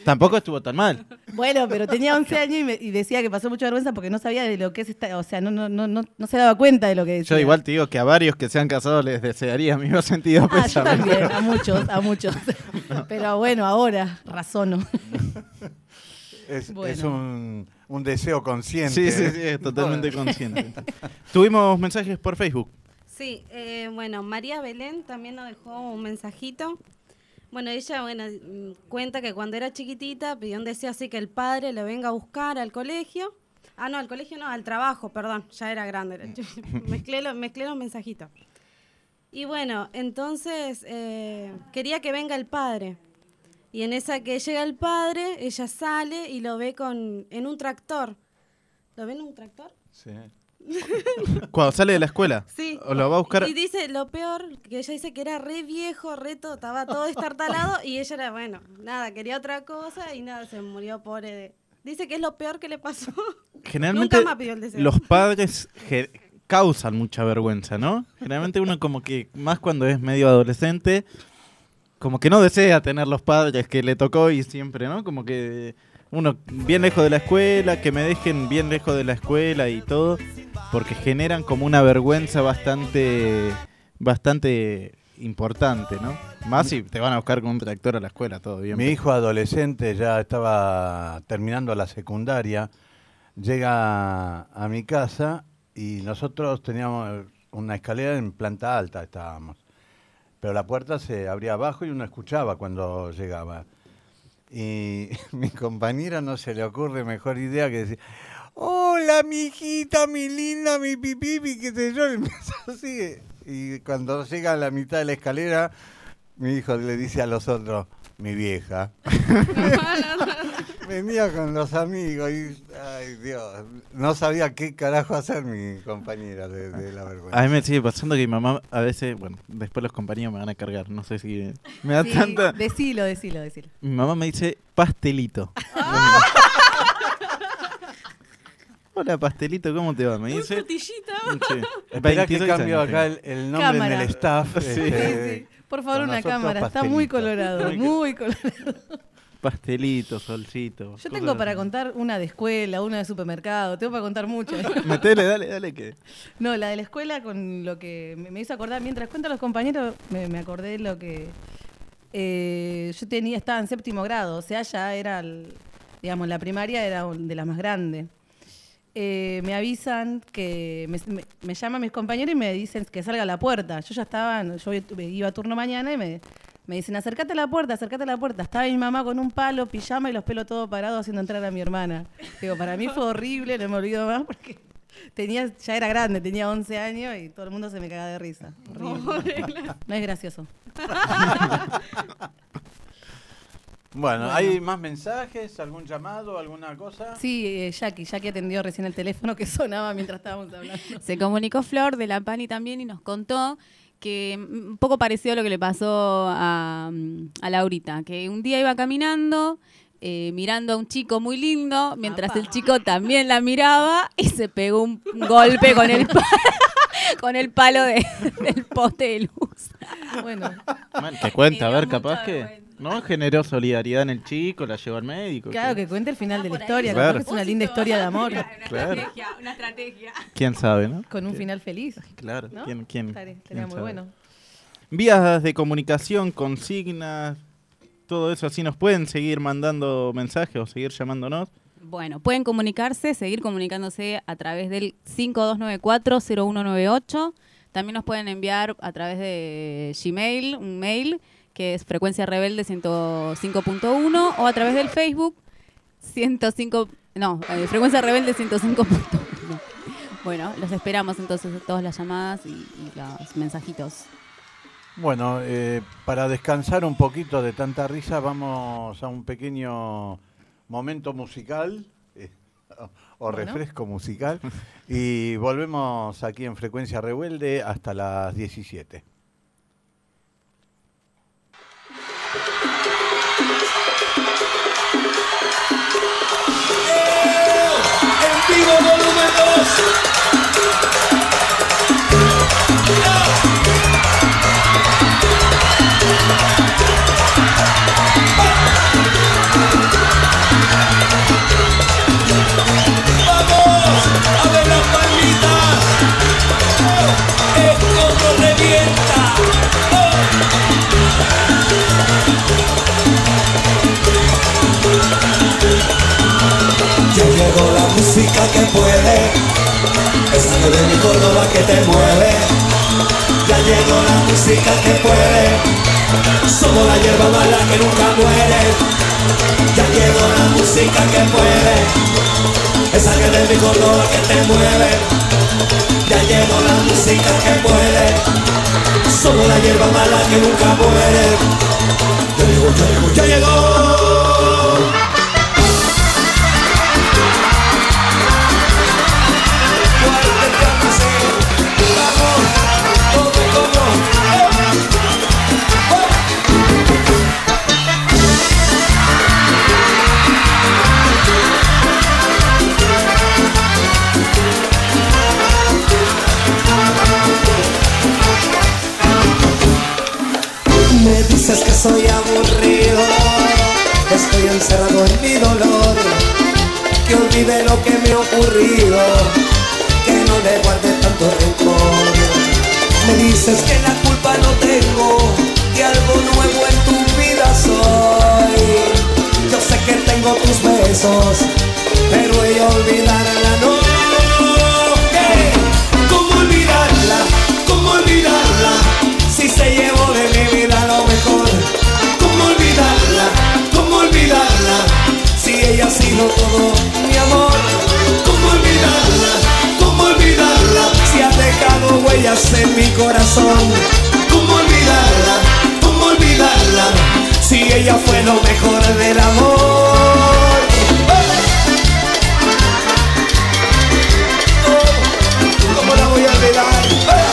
Speaker 7: Tampoco estuvo tan mal.
Speaker 11: Bueno, pero tenía once años y, me, y decía que pasó mucha vergüenza porque no sabía de lo que es esta, o sea, no, no, no, no, no se daba cuenta de lo que decía.
Speaker 7: Yo igual te digo que a varios que se han casado les desearía mi sentido
Speaker 11: Ah, yo
Speaker 7: pésame.
Speaker 11: también, a muchos, a muchos. Pero bueno, ahora razono.
Speaker 8: Es,
Speaker 11: Bueno.
Speaker 8: es un, un deseo consciente.
Speaker 7: Sí, sí, sí, es totalmente consciente. Tuvimos mensajes por Facebook.
Speaker 5: Sí, eh, bueno, María Belén también nos dejó un mensajito. Bueno, ella bueno mm, cuenta que cuando era chiquitita pidió un deseo así que el padre le venga a buscar al colegio. Ah, no, al colegio no, al trabajo, perdón, ya era grande. Era- mezclé, lo- mezclé los mensajitos. Y bueno, entonces eh, quería que venga el padre. Y en esa que llega el padre, ella sale y lo ve con en un tractor. ¿Lo ve en un tractor?
Speaker 8: Sí.
Speaker 7: Cuando sale de la escuela.
Speaker 5: Sí.
Speaker 7: O lo va a buscar.
Speaker 5: Y dice, lo peor, que ella dice que era re viejo, re todo, estaba todo destartalado y ella era, bueno, nada, quería otra cosa y nada, se murió pobre de... Dice que es lo peor que le pasó.
Speaker 7: Generalmente
Speaker 5: Nunca más pidió el deseo.
Speaker 7: los padres ge- causan mucha vergüenza, ¿no? Generalmente uno como que, más cuando es medio adolescente, como que no desea tener los padres que le tocó y siempre, ¿no? Como que uno bien lejos de la escuela, que me dejen bien lejos de la escuela y todo, porque generan como una vergüenza bastante, bastante importante, ¿no? Más si te van a buscar con un tractor a la escuela, todo bien.
Speaker 8: Mi hijo adolescente ya estaba terminando la secundaria, llega a mi casa y nosotros teníamos una escalera en planta alta, estábamos. Pero la puerta se abría abajo y uno escuchaba cuando llegaba. Y mi compañera no se le ocurre mejor idea que decir, hola, mi hijita, mi linda, mi pipipi, qué sé yo, y empezó así. Y cuando llega a la mitad de la escalera, mi hijo le dice a los otros, mi vieja. Venía con los amigos y, ay Dios, no sabía qué carajo hacer mi compañera de, de la vergüenza.
Speaker 7: A mí me sigue pasando que mi mamá a veces, bueno, después los compañeros me van a cargar, no sé si me da
Speaker 11: Sí,
Speaker 7: tanta...
Speaker 11: decilo, decilo, decilo.
Speaker 7: Mi mamá me dice pastelito. Hola pastelito, ¿cómo te va? Me dice... Sí.
Speaker 8: Esperá que
Speaker 7: veintiséis
Speaker 8: cambio
Speaker 7: años
Speaker 8: acá
Speaker 7: tiene.
Speaker 8: el, el nombre
Speaker 11: Cámara.
Speaker 8: en el staff.
Speaker 7: Sí.
Speaker 8: este,
Speaker 11: Sí, sí. Por favor,
Speaker 8: con
Speaker 11: una
Speaker 8: nosotros,
Speaker 11: cámara, está
Speaker 8: pastelito.
Speaker 11: muy colorado, muy colorado.
Speaker 7: Pastelito, solcito.
Speaker 11: Yo tengo para contar una de escuela, una de supermercado, tengo para contar muchas.
Speaker 7: Metele, dale, dale que...
Speaker 11: No, la de la escuela con lo que me, me hizo acordar, mientras cuentan los compañeros, me, me acordé de lo que eh, yo tenía, estaba en séptimo grado, o sea, ya era, el- digamos, la primaria era de las más grandes. Eh, me avisan que, me, me, me llaman mis compañeros y me dicen que salga a la puerta. Yo ya estaba, yo iba a turno mañana y me, me dicen, acércate a la puerta, acércate a la puerta. Estaba mi mamá con un palo, pijama y los pelos todos parados haciendo entrar a mi hermana. Digo, para mí fue horrible, no me olvido más porque tenía, ya era grande, tenía once años y todo el mundo se me cagaba de risa. Horrible. No es gracioso.
Speaker 8: Bueno,
Speaker 11: Bueno.
Speaker 8: ¿hay más mensajes? ¿Algún llamado? ¿Alguna cosa?
Speaker 11: Sí, eh, Jackie, Jackie atendió recién el teléfono que sonaba mientras estábamos hablando.
Speaker 9: Se comunicó Flor de la Pani también y nos contó que mm, un poco parecido a lo que le pasó a, mm, a Laurita, que un día iba caminando, eh, mirando a un chico muy lindo, mientras el chico también la miraba y se pegó un golpe con el, pa- con el palo de- del poste de luz.
Speaker 11: Bueno,
Speaker 7: Man, te cuenta, a
Speaker 9: Me dio
Speaker 7: ver, capaz
Speaker 9: mucha
Speaker 7: que...
Speaker 9: vergüenza.
Speaker 7: ¿No? Generó solidaridad en el chico, la llevó al médico.
Speaker 11: claro
Speaker 7: ¿qué?
Speaker 11: que cuente el final de la historia,
Speaker 7: Claro.
Speaker 11: capaz que es una linda historia de amor.
Speaker 7: Claro.
Speaker 9: Una estrategia.
Speaker 7: ¿Quién sabe, no?
Speaker 11: Con un final feliz.
Speaker 7: Claro,
Speaker 11: ¿no?
Speaker 7: ¿quién, quién,
Speaker 11: Estaría, estaría
Speaker 7: quién
Speaker 11: muy
Speaker 7: sabe?
Speaker 11: bueno.
Speaker 7: Vías de comunicación, consignas, todo eso así nos pueden seguir mandando mensajes o seguir llamándonos.
Speaker 9: Bueno, pueden comunicarse, seguir comunicándose a través del cinco dos nueve cuatro cero uno nueve ocho. También nos pueden enviar a través de Gmail, un mail, que es Frecuencia Rebelde ciento cinco punto uno, o a través del Facebook, ciento cinco, no, eh, Frecuencia Rebelde ciento cinco punto uno. Bueno, los esperamos entonces todas las llamadas y, y los mensajitos.
Speaker 8: Bueno, eh, para descansar un poquito de tanta risa, vamos a un pequeño momento musical, eh, o, o
Speaker 11: Bueno.
Speaker 8: refresco musical, y volvemos aquí en Frecuencia Rebelde hasta las diecisiete.
Speaker 10: En vivo volumen dos. música que puede, esa que de mi Córdoba que te mueve. Ya llegó la música que puede, somos la hierba mala que nunca muere. Ya llegó la música que puede, esa que de mi Córdoba que te mueve. Ya llegó la música que puede, somos la hierba mala que nunca muere. Ya llegó, ya llegó, ya llegó. Me dices que soy aburrido, estoy encerrado en mi dolor, que olvide lo que me ha ocurrido, que no le guarde tanto rencor. Me dices que la culpa no tengo, que algo nuevo en tu vida soy. Yo sé que tengo tus besos, pero ella olvidarla no. ¿Qué? ¿Cómo olvidarla? ¿Cómo olvidarla? Si se llevó de mi vida lo mejor. ¿Cómo olvidarla? ¿Cómo olvidarla? Si ella ha sido todo mi amor. ¿Cómo olvidarla? ¿Cómo olvidarla? Si ha dejado huellas en mi corazón. ¿Cómo olvidarla? ¿Cómo olvidarla? Si ella fue lo mejor del amor. ¿Cómo la voy a olvidar?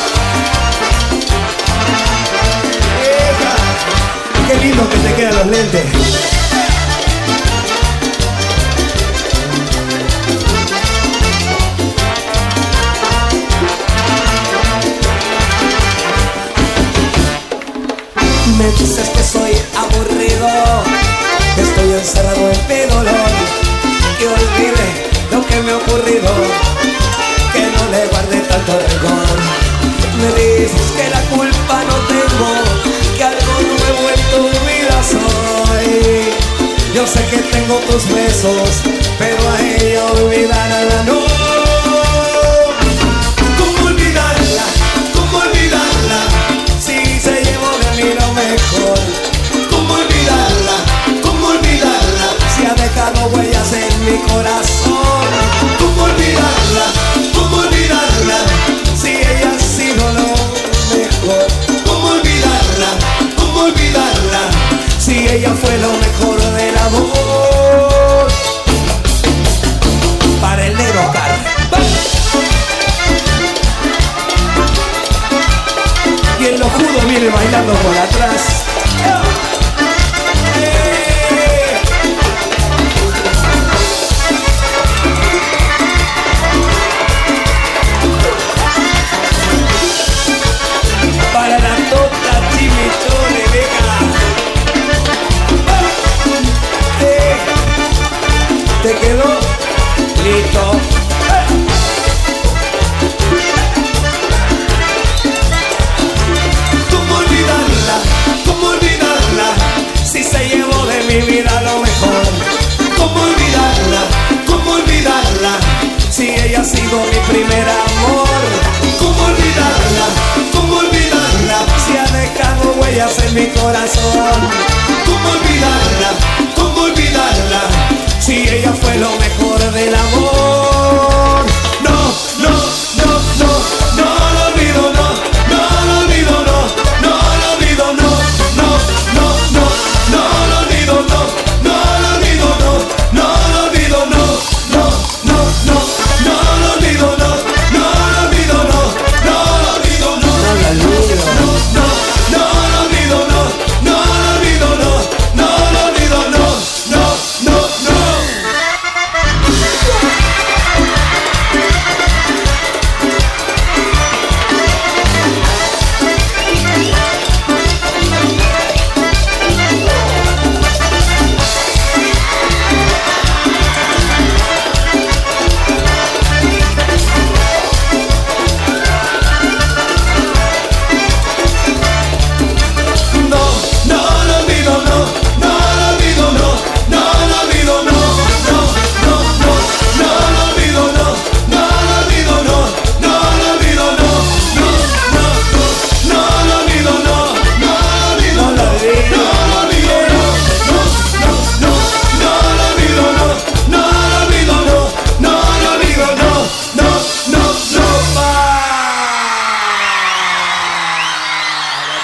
Speaker 10: Qué lindo que te quedan los lentes. Me dices que soy aburrido, que estoy encerrado en mi dolor, que olvide lo que me ha ocurrido, que no le guarde tanto rencor. Me dices que la culpa no tengo, que algo nuevo en tu vida soy. Yo sé que tengo tus besos, pero a ella olvidarla no. ¿Cómo olvidarla? ¿Cómo olvidarla? Si se llevó de mí lo mejor. ¿Cómo olvidarla? ¿Cómo olvidarla? Si ha dejado huellas en mi corazón. ¿Cómo olvidarla? ¿Cómo olvidarla? Si ella ha sido lo mejor. ¿Cómo olvidarla? ¿Cómo olvidarla? Si ella fue lo mejor del amor. Para el negro Oscar. Y el lojudo viene bailando por atrás. Para la tota chimichone, venga. Eh, ¿Te quedó? Listo. ¿Cómo olvidarla? ¿Cómo olvidarla? Si se llevó de mi vida lo mejor. ¿Cómo olvidarla? ¿Cómo olvidarla? Si ella ha sido mi primer amor. ¿Cómo olvidarla? ¿Cómo olvidarla? Si ha dejado huellas en mi corazón. ¿Cómo olvidarla? ¿Cómo olvidarla? Si ella fue lo mejor del amor. No, no, no, no, no lo olvido, no, no lo olvido, no, no lo olvido, no, no, no, no, no lo olvido, no, no lo olvido, no, no lo olvido, no, no, no, no, no lo olvido, no, no lo olvido, no, no lo olvido, no, no lo olvido, no, no, no lo olvido, no, no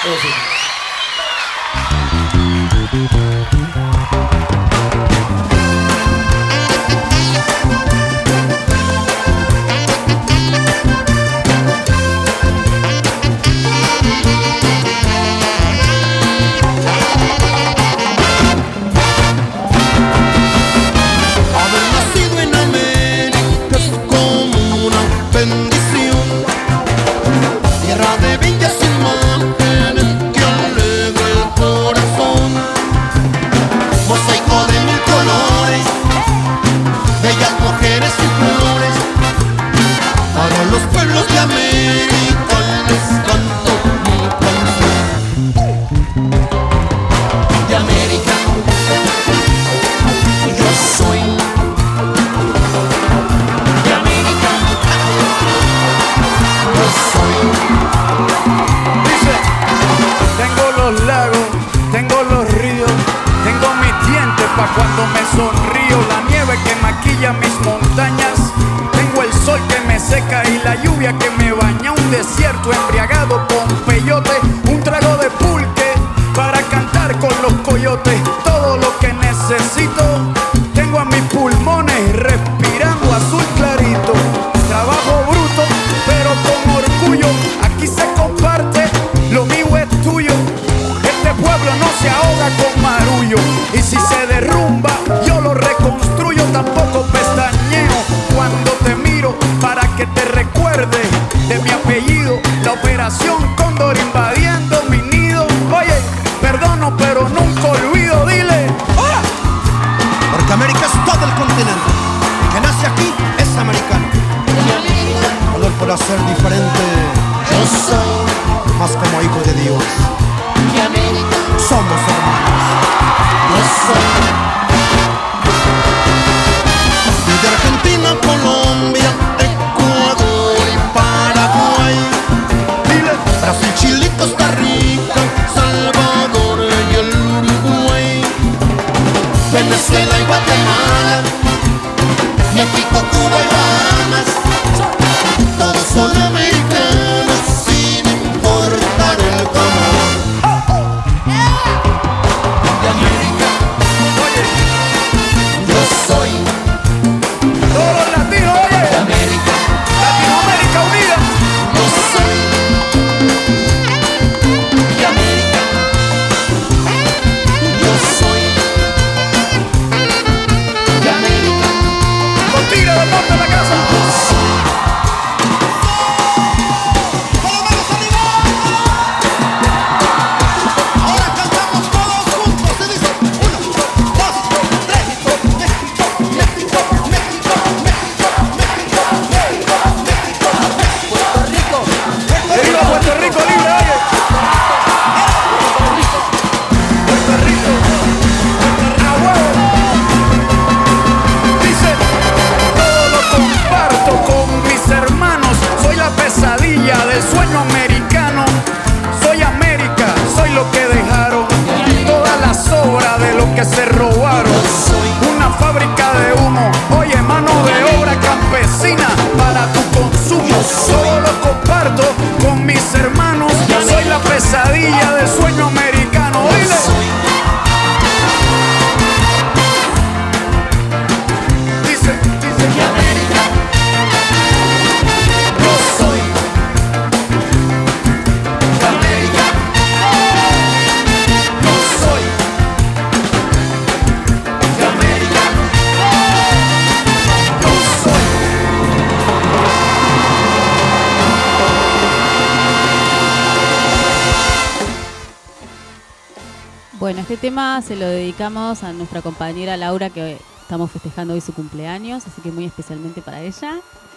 Speaker 9: Bueno, este tema se lo dedicamos a nuestra compañera Laura, que estamos festejando hoy su cumpleaños, así que muy especialmente para ella.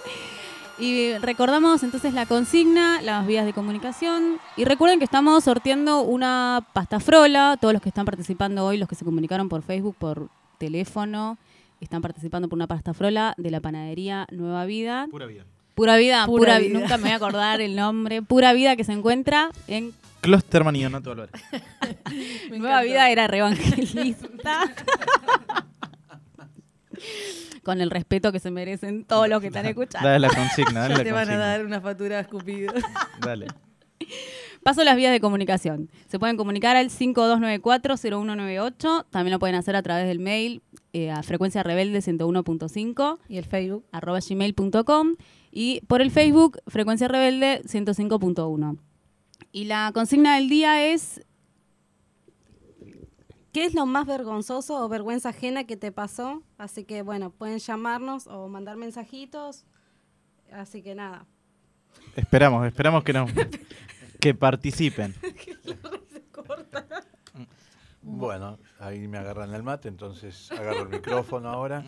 Speaker 9: Y recordamos entonces la consigna, las vías de comunicación. Y recuerden que estamos sorteando una pasta frola. Todos los que están participando hoy, los que se comunicaron por Facebook, por teléfono, están participando por una pasta frola de la panadería Nueva Vida.
Speaker 7: Pura Vida.
Speaker 9: Pura Vida,
Speaker 11: Pura
Speaker 9: pura
Speaker 11: Vida.
Speaker 9: Nunca me voy a acordar el nombre. Pura Vida, que se encuentra en
Speaker 7: Closterman y Donato Álvarez.
Speaker 9: Nueva Vida era re evangelista. Con el respeto que se merecen todos los que están escuchando.
Speaker 7: Dale la consigna, dale
Speaker 11: Ya
Speaker 7: la
Speaker 11: te van a
Speaker 7: consigna.
Speaker 11: dar una factura escupida.
Speaker 7: Dale.
Speaker 9: Paso las vías de comunicación. Se pueden comunicar al cinco dos nueve cuatro cero uno nueve ocho. También lo pueden hacer a través del mail eh, a frecuencia rebelde ciento uno punto cinco.
Speaker 11: Y el Facebook.
Speaker 9: arroba gmail punto com. Y por el Facebook, Frecuencia Rebelde ciento cinco punto uno. Y la consigna del día es...
Speaker 5: ¿Qué es lo más vergonzoso o vergüenza ajena que te pasó? Así que, bueno, pueden llamarnos o mandar mensajitos. Así que nada.
Speaker 7: Esperamos, esperamos que, no, que participen.
Speaker 8: Bueno, ahí me agarran el mate, entonces agarro el micrófono ahora.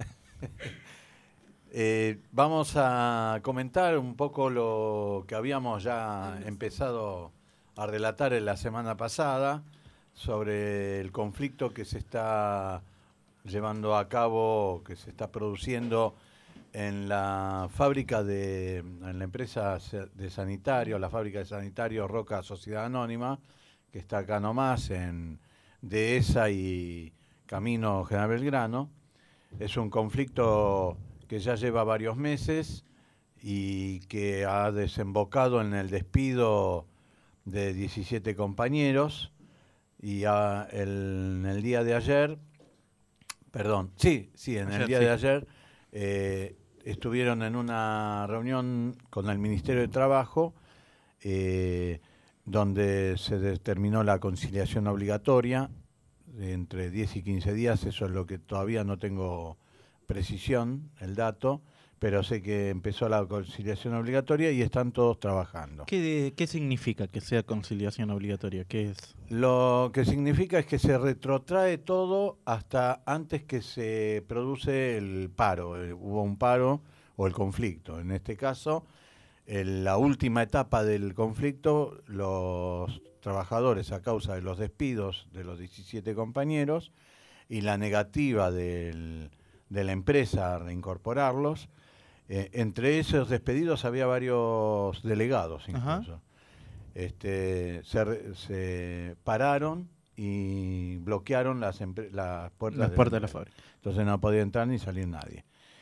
Speaker 8: eh, vamos a comentar un poco lo que habíamos ya empezado a relatar en la semana pasada sobre el conflicto que se está llevando a cabo, que se está produciendo en la fábrica de, en la empresa de sanitario, la fábrica de sanitario Roca Sociedad Anónima, que está acá nomás en Dehesa y Camino General Belgrano. Es un conflicto que ya lleva varios meses y que ha desembocado en el despido de diecisiete compañeros. Y a, el, en el día de ayer, perdón, sí, sí, en el
Speaker 7: Ayer,
Speaker 8: día
Speaker 7: sí.
Speaker 8: de ayer eh, estuvieron en una reunión con el Ministerio de Trabajo, eh, donde se determinó la conciliación obligatoria de entre diez y quince días. Eso es lo que todavía no tengo precisión, el dato, pero sé que empezó la conciliación obligatoria y están todos trabajando.
Speaker 7: ¿Qué, qué significa que sea conciliación obligatoria? ¿Qué es?
Speaker 8: Lo que significa es que se retrotrae todo hasta antes que se produce el paro. Eh, hubo un paro o el conflicto. En este caso, en la última etapa del conflicto, los trabajadores, a causa de los despidos de los diecisiete compañeros y la negativa del, de la empresa a reincorporarlos, eh, entre esos despedidos había varios delegados incluso. Ajá. Este, se, se pararon y bloquearon las, las puertas,
Speaker 7: las
Speaker 8: de,
Speaker 7: puertas de la fábrica.
Speaker 8: Entonces no podía entrar ni salir nadie.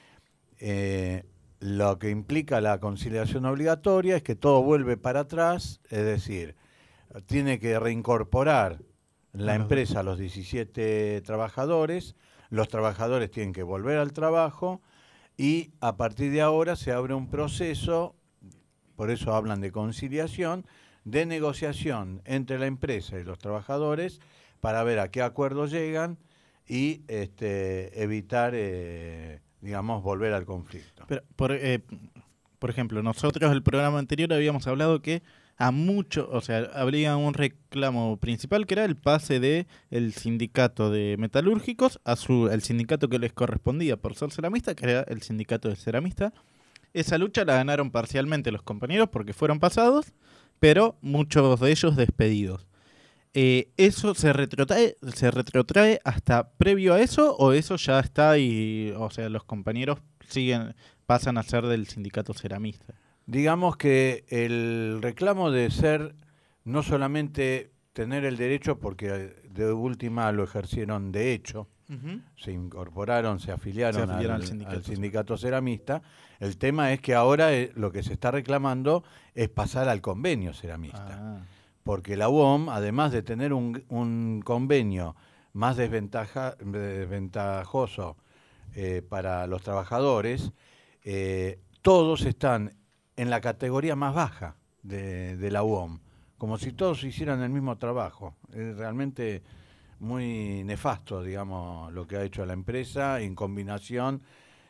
Speaker 8: Eh, lo que implica la conciliación obligatoria es que todo vuelve para atrás, es decir, tiene que reincorporar la empresa a los diecisiete trabajadores, los trabajadores tienen que volver al trabajo y a partir de ahora se abre un proceso, por eso hablan de conciliación, de negociación entre la empresa y los trabajadores para ver a qué acuerdo llegan y este, evitar, eh, digamos, volver al conflicto.
Speaker 7: Pero, por, eh, por ejemplo, nosotros el programa anterior habíamos hablado que a mucho, o sea, habría un reclamo principal que era el pase de el sindicato de metalúrgicos a su el sindicato que les correspondía por ser ceramista, que era el sindicato de ceramista. Esa lucha la ganaron parcialmente los compañeros porque fueron pasados, pero muchos de ellos despedidos. Eh, ¿Eso se retrotrae, se retrotrae hasta previo a eso o eso ya está y, o sea, los compañeros siguen pasan a ser del sindicato ceramista?
Speaker 8: Digamos que el reclamo de ser no solamente tener el derecho, porque de última lo ejercieron de hecho, uh-huh. se incorporaron, se afiliaron, se afiliaron al, al, sindicato. al sindicato ceramista. El tema es que ahora eh, lo que se está reclamando es pasar al convenio ceramista. Ah. Porque la U O M, además de tener un, un convenio más desventaja, desventajoso eh, para los trabajadores, eh, todos están en la categoría más baja de, de la U O M, como si todos hicieran el mismo trabajo. Es realmente muy nefasto, digamos, lo que ha hecho la empresa en combinación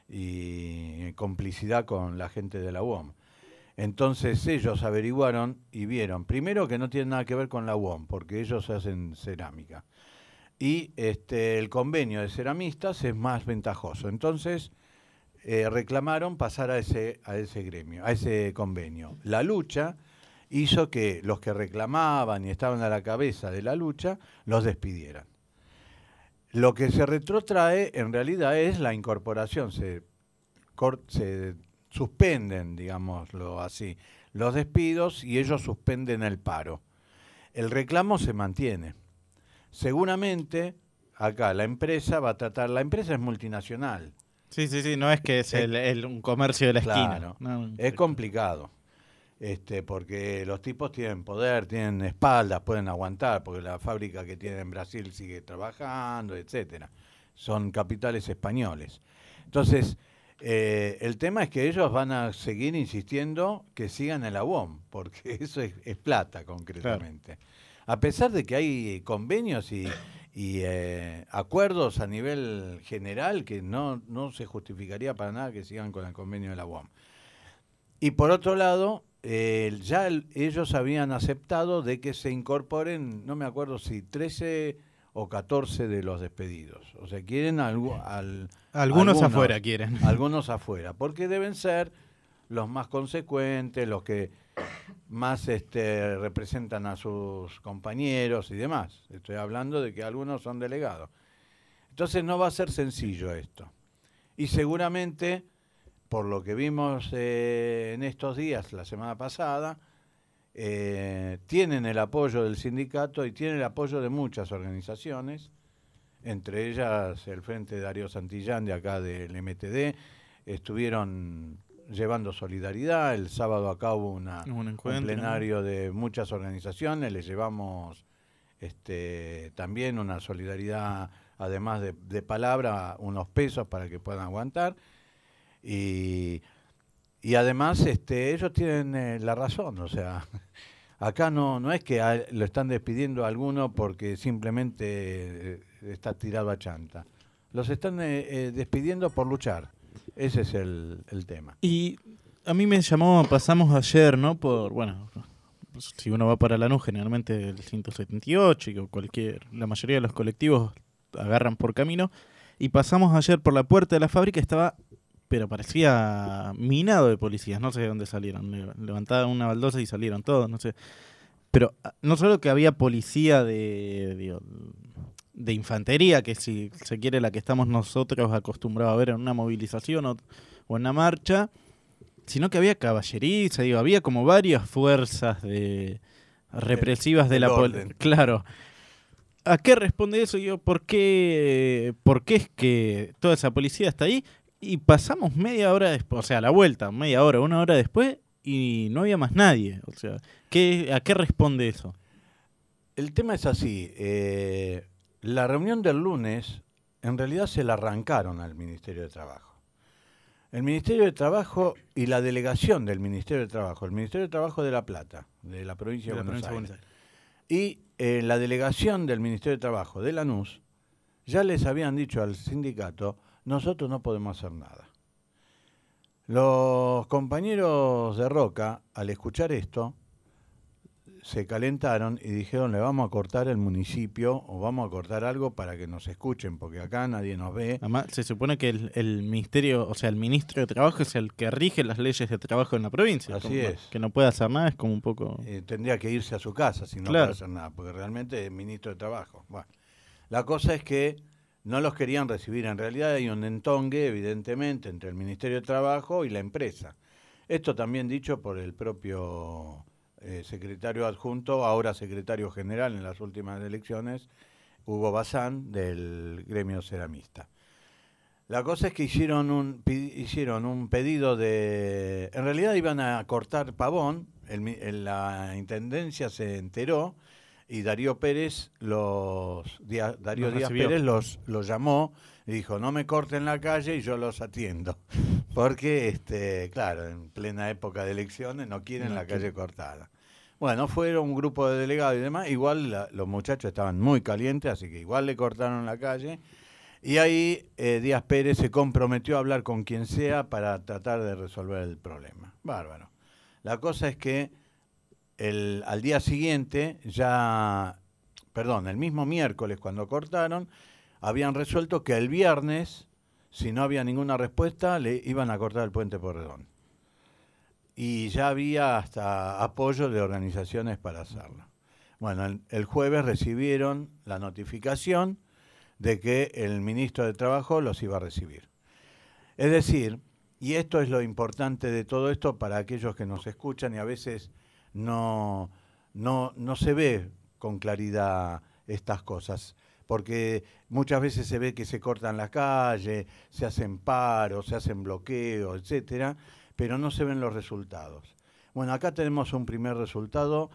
Speaker 8: y en complicidad con la gente de la U O M. Entonces ellos averiguaron y vieron, primero que no tiene nada que ver con la U O M, porque ellos hacen cerámica. Y este, el convenio de ceramistas es más ventajoso. Entonces eh, reclamaron pasar a ese, a ese gremio, a ese convenio. La lucha hizo que los que reclamaban y estaban a la cabeza de la lucha los despidieran. Lo que se retrotrae en realidad es la incorporación, se, se suspenden, digámoslo así, los despidos y ellos suspenden el paro. El reclamo se mantiene. Seguramente acá la empresa va a tratar, la empresa es multinacional.
Speaker 7: Sí, sí, sí, no es que es el, el, un comercio de la
Speaker 8: claro,
Speaker 7: esquina. No,
Speaker 8: es complicado. este, porque los tipos tienen poder, tienen espaldas, pueden aguantar, porque la fábrica que tienen en Brasil sigue trabajando, etcétera. Son capitales españoles. Entonces, eh, el tema es que ellos van a seguir insistiendo que sigan en la U O M, porque eso es, es plata concretamente. Claro. A pesar de que hay convenios y, y eh, acuerdos a nivel general que no, no se justificaría para nada que sigan con el convenio de la U O M. Y por otro lado, eh, ya el, ellos habían aceptado de que se incorporen, no me acuerdo si trece o catorce de los despedidos. O sea, quieren algo, al,
Speaker 7: algunos, algunos afuera quieren.
Speaker 8: Algunos afuera, porque deben ser los más consecuentes, los que más este, representan a sus compañeros y demás. Estoy hablando de que algunos son delegados. Entonces no va a ser sencillo esto. Y seguramente, por lo que vimos eh, en estos días, la semana pasada, eh, tienen el apoyo del sindicato y tienen el apoyo de muchas organizaciones, entre ellas el Frente Darío Santillán de acá del M T D, estuvieron llevando solidaridad. El sábado acá hubo una, un, encuentro, un plenario, ¿no?, de muchas organizaciones. Les llevamos este, también una solidaridad, además de, de palabra, unos pesos para que puedan aguantar. Y, y además este, ellos tienen eh, la razón. O sea, acá no, no es que a, lo están despidiendo a alguno porque simplemente eh, está tirado a chanta. Los están eh, eh, despidiendo por luchar. Ese es el, el tema.
Speaker 7: Y a mí me llamó, pasamos ayer, ¿no? Por, bueno, si uno va para Lanús, generalmente el ciento setenta y ocho y cualquier, la mayoría de los colectivos agarran por camino. Y pasamos ayer por la puerta de la fábrica, estaba, pero parecía minado de policías, no sé de dónde salieron. Levantaban una baldosa y salieron todos, no sé. Pero no solo que había policía de... de de infantería, que si se quiere la que estamos nosotros acostumbrados a ver en una movilización o, o en una marcha, sino que había caballeriza, digo, había como varias fuerzas de represivas el, de la policía. Claro. ¿A qué responde eso? Digo, ¿por qué, ¿por qué es que toda esa policía está ahí? Y pasamos media hora después, o sea, a la vuelta, media hora, una hora después, y no había más nadie. O sea, ¿qué, ¿a qué responde eso?
Speaker 8: El tema es así, eh... la reunión del lunes, en realidad se la arrancaron al Ministerio de Trabajo. El Ministerio de Trabajo y la delegación del Ministerio de Trabajo, el Ministerio de Trabajo de La Plata, de la provincia de, de Buenos, Aires, Buenos Aires, y eh, la delegación del Ministerio de Trabajo de Lanús, ya les habían dicho al sindicato, nosotros no podemos hacer nada. Los compañeros de Roca, al escuchar esto, se calentaron y dijeron, le vamos a cortar el municipio o vamos a cortar algo para que nos escuchen, porque acá nadie nos ve.
Speaker 7: Además, se supone que el, el ministerio, o sea, el ministro de Trabajo es el que rige las leyes de trabajo en la provincia.
Speaker 8: Así
Speaker 7: como,
Speaker 8: es.
Speaker 7: Que no puede hacer nada, es como un poco...
Speaker 8: Eh, tendría que irse a su casa si no
Speaker 7: claro.
Speaker 8: puede hacer nada, porque realmente es ministro de Trabajo. Bueno, la cosa es que no los querían recibir. En realidad hay un entongue, evidentemente, entre el Ministerio de Trabajo y la empresa. Esto también dicho por el propio... Eh, secretario adjunto, ahora secretario general en las últimas elecciones, Hugo Bazán, del gremio ceramista. La cosa es que hicieron un, hicieron un pedido de... En realidad iban a cortar Pavón, el, el, la intendencia se enteró y Darío Pérez los Díaz, Darío los Díaz Pérez los, los llamó y dijo, no me corten la calle y yo los atiendo. Porque, este, claro, en plena época de elecciones no quieren no, la calle que... cortada. Bueno, fueron un grupo de delegados y demás, igual la, los muchachos estaban muy calientes, así que igual le cortaron la calle. Y ahí eh, Díaz Pérez se comprometió a hablar con quien sea para tratar de resolver el problema. Bárbaro. La cosa es que el, al día siguiente, ya, perdón, el mismo miércoles cuando cortaron, habían resuelto que el viernes, si no había ninguna respuesta, le iban a cortar el puente Porredón. Y ya había hasta apoyo de organizaciones para hacerlo. Bueno, el, el jueves recibieron la notificación de que el ministro de Trabajo los iba a recibir. Es decir, y esto es lo importante de todo esto para aquellos que nos escuchan y a veces no, no, no se ve con claridad estas cosas, porque muchas veces se ve que se cortan las calles, se hacen paros, se hacen bloqueos, etcétera, pero no se ven los resultados. Bueno, acá tenemos un primer resultado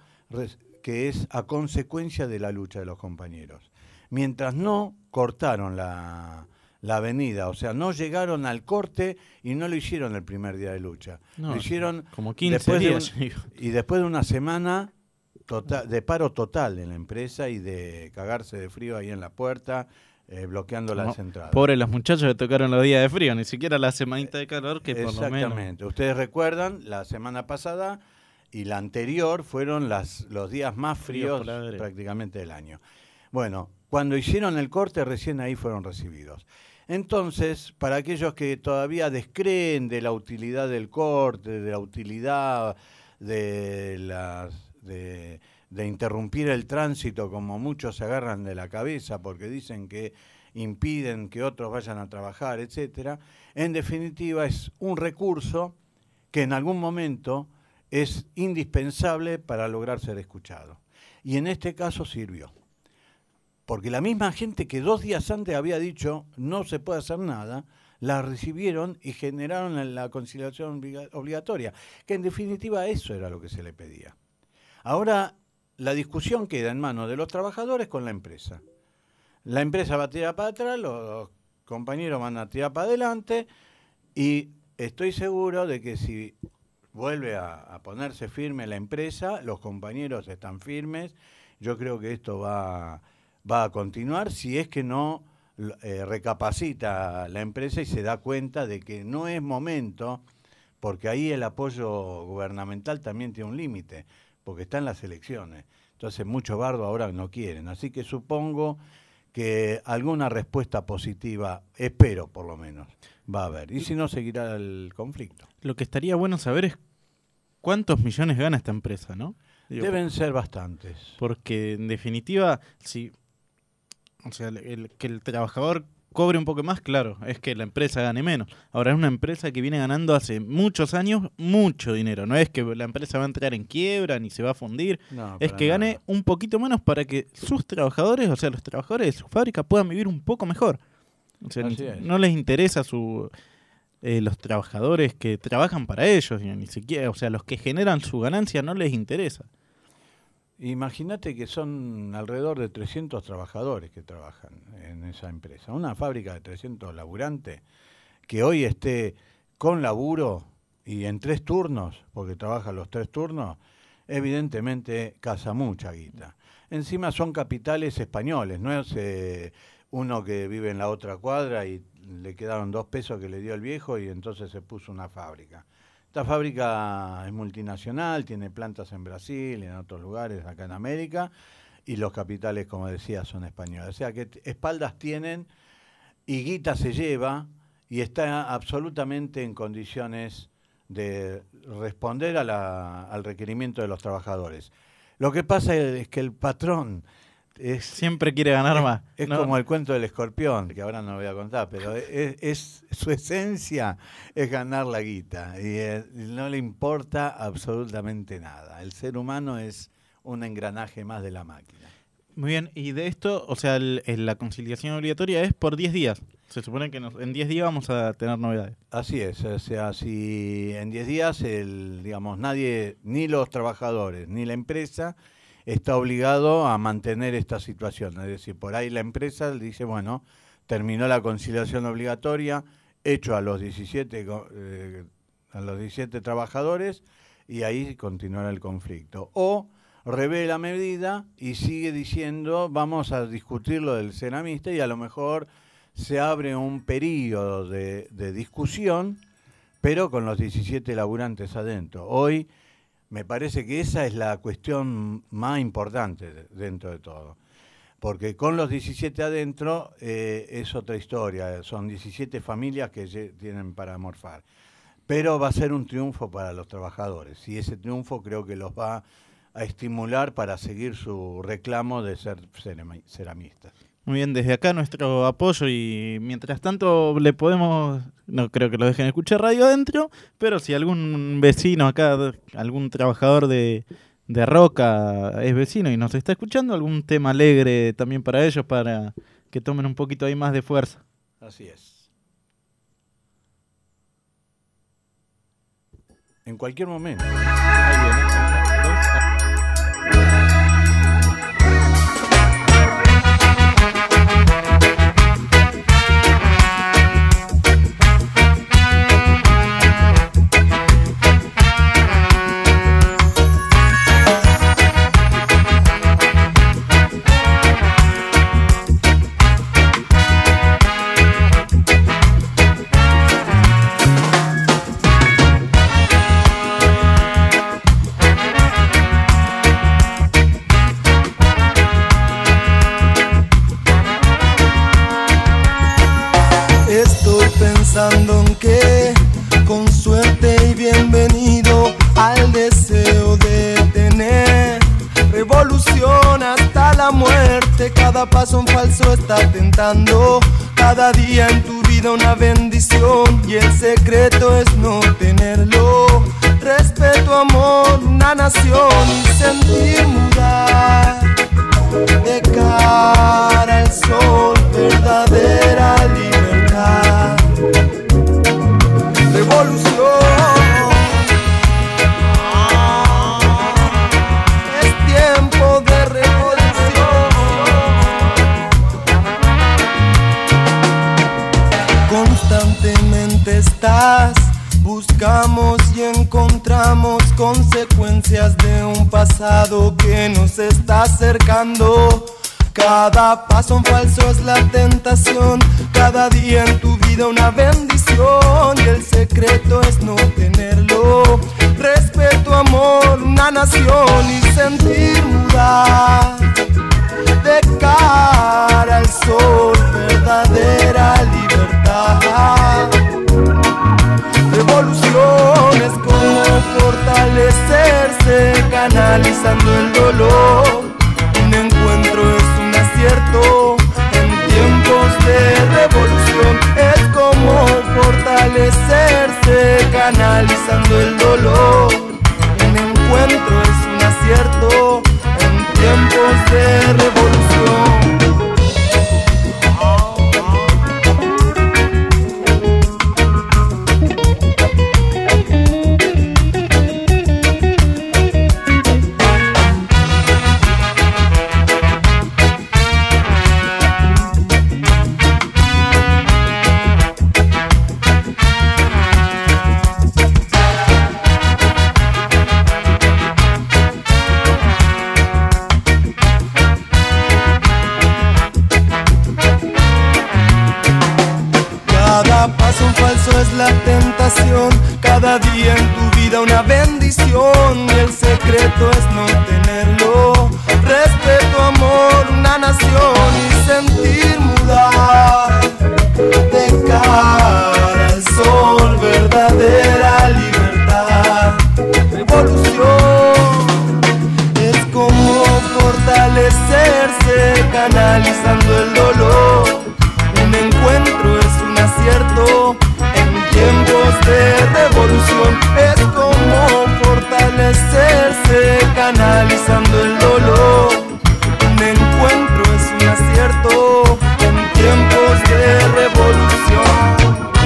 Speaker 8: que es a consecuencia de la lucha de los compañeros. Mientras no cortaron la, la avenida, o sea, no llegaron al corte y no lo hicieron el primer día de lucha.
Speaker 7: No,
Speaker 8: lo hicieron
Speaker 7: como quince
Speaker 8: después
Speaker 7: días.
Speaker 8: De un, y después de una semana total, de paro total en la empresa y de cagarse de frío ahí en la puerta, eh, bloqueando
Speaker 7: no,
Speaker 8: las entradas.
Speaker 7: Pobre los muchachos que tocaron los días de frío, ni siquiera la semanita de calor que por lo menos...
Speaker 8: Exactamente. Ustedes recuerdan, la semana pasada y la anterior fueron las, los días más fríos prácticamente del año. Bueno, cuando hicieron el corte, recién ahí fueron recibidos. Entonces, para aquellos que todavía descreen de la utilidad del corte, de la utilidad de, las, de, de interrumpir el tránsito, como muchos se agarran de la cabeza porque dicen que impiden que otros vayan a trabajar, etcétera, en definitiva es un recurso que en algún momento es indispensable para lograr ser escuchado. Y en este caso sirvió. Porque la misma gente que dos días antes había dicho no se puede hacer nada, la recibieron y generaron la conciliación obligatoria, que en definitiva eso era lo que se le pedía. Ahora la discusión queda en manos de los trabajadores con la empresa. La empresa va a tirar para atrás, los compañeros van a tirar para adelante y estoy seguro de que si vuelve a, a ponerse firme la empresa, los compañeros están firmes, yo creo que esto va... va a continuar si es que no eh, recapacita la empresa y se da cuenta de que no es momento, porque ahí el apoyo gubernamental también tiene un límite, porque están las elecciones. Entonces muchos bardos ahora no quieren. Así que supongo que alguna respuesta positiva, espero por lo menos, va a haber. Y si no, seguirá el conflicto.
Speaker 7: Lo que estaría bueno saber es cuántos millones gana esta empresa, ¿no? Digo,
Speaker 8: deben ser bastantes.
Speaker 7: Porque en definitiva, si... O sea, el, el, que el trabajador cobre un poco más, claro, es que la empresa gane menos. Ahora es una empresa que viene ganando hace muchos años mucho dinero. No es que la empresa va a entrar en quiebra ni se va a fundir. No, es que nada. Gane un poquito menos para que sus trabajadores, o sea, los trabajadores de su fábrica puedan vivir un poco mejor. O sea, ni, no les interesa su eh, los trabajadores que trabajan para ellos, ni siquiera, o sea, los que generan su ganancia no les interesa.
Speaker 8: Imagínate que son alrededor de trescientos trabajadores que trabajan en esa empresa. Una fábrica de trescientos laburantes que hoy esté con laburo y en tres turnos, porque trabaja los tres turnos, evidentemente caza mucha guita. Encima son capitales españoles, no es eh, uno que vive en la otra cuadra y le quedaron dos pesos que le dio el viejo y entonces se puso una fábrica. Esta fábrica es multinacional, tiene plantas en Brasil y en otros lugares acá en América, y los capitales, como decía, son españoles. O sea que espaldas tienen y guita se lleva y está absolutamente en condiciones de responder a la, al requerimiento de los trabajadores. Lo que pasa es que el patrón... Es,
Speaker 7: siempre quiere ganar
Speaker 8: es,
Speaker 7: más.
Speaker 8: Es
Speaker 7: no.
Speaker 8: como el cuento del escorpión, que ahora no voy a contar, pero es, es su esencia es ganar la guita y eh, no le importa absolutamente nada. El ser humano es un engranaje más de la máquina.
Speaker 7: Muy bien, y de esto, o sea, el, el, la conciliación obligatoria es por diez días. Se supone que nos, en diez días vamos a tener novedades.
Speaker 8: Así es, o sea, si en diez días, el, digamos, nadie, ni los trabajadores, ni la empresa... está obligado a mantener esta situación. Es decir, por ahí la empresa dice, bueno, terminó la conciliación obligatoria, hecho a los diecisiete, eh, a los diecisiete trabajadores, y ahí continuará el conflicto. O revé la medida y sigue diciendo, vamos a discutir lo del ceramista, y a lo mejor se abre un periodo de, de discusión, pero con los diecisiete laburantes adentro. Hoy... me parece que esa es la cuestión más importante dentro de todo. Porque con los diecisiete adentro eh, es otra historia. Son diecisiete familias que tienen para morfar. Pero va a ser un triunfo para los trabajadores. Y ese triunfo creo que los va a estimular para seguir su reclamo de ser ceramistas.
Speaker 7: Muy bien, desde acá nuestro apoyo y mientras tanto le podemos, no creo que lo dejen escuchar radio adentro, pero si algún vecino acá, algún trabajador de, de Roca es vecino y nos está escuchando, algún tema alegre también para ellos, para que tomen un poquito ahí más de fuerza.
Speaker 8: Así es. en cualquier momento.
Speaker 7: Ahí viene.
Speaker 14: Pensando en que con suerte y bienvenido al deseo de tener revolución hasta la muerte. Cada paso en falso está tentando, cada día en tu vida una bendición, y el secreto es no tenerlo. Respeto, amor, una nación y sentir mudar de cara al sol, verdadera libertad. Revolución, es tiempo de revolución. Constantemente estás, buscamos y encontramos consecuencias de un pasado que nos está acercando. Cada paso en falso es la tentación, cada día en tu vida una bendición, y el secreto es no tenerlo. Respeto, amor, una nación y sentir mudar de cara al sol, verdadera libertad. Revolución es como fortalecerse, canalizando el dolor. Un encuentro es un acierto en tiempos de revolución. Es como fortalecerse, canalizando el dolor. Un encuentro es un acierto en tiempos de revolución. Es la tentación, cada día en tu vida una bendición, y el secreto es no tenerlo. Respeto, amor, una nación y sentir mudar de cara al sol, verdadera libertad. Revolución es como fortalecerse, canalizando el dolor. Un encuentro es un acierto en tiempos de revolución. Es como fortalecerse, canalizando el dolor. Un encuentro es un acierto en tiempos de revolución.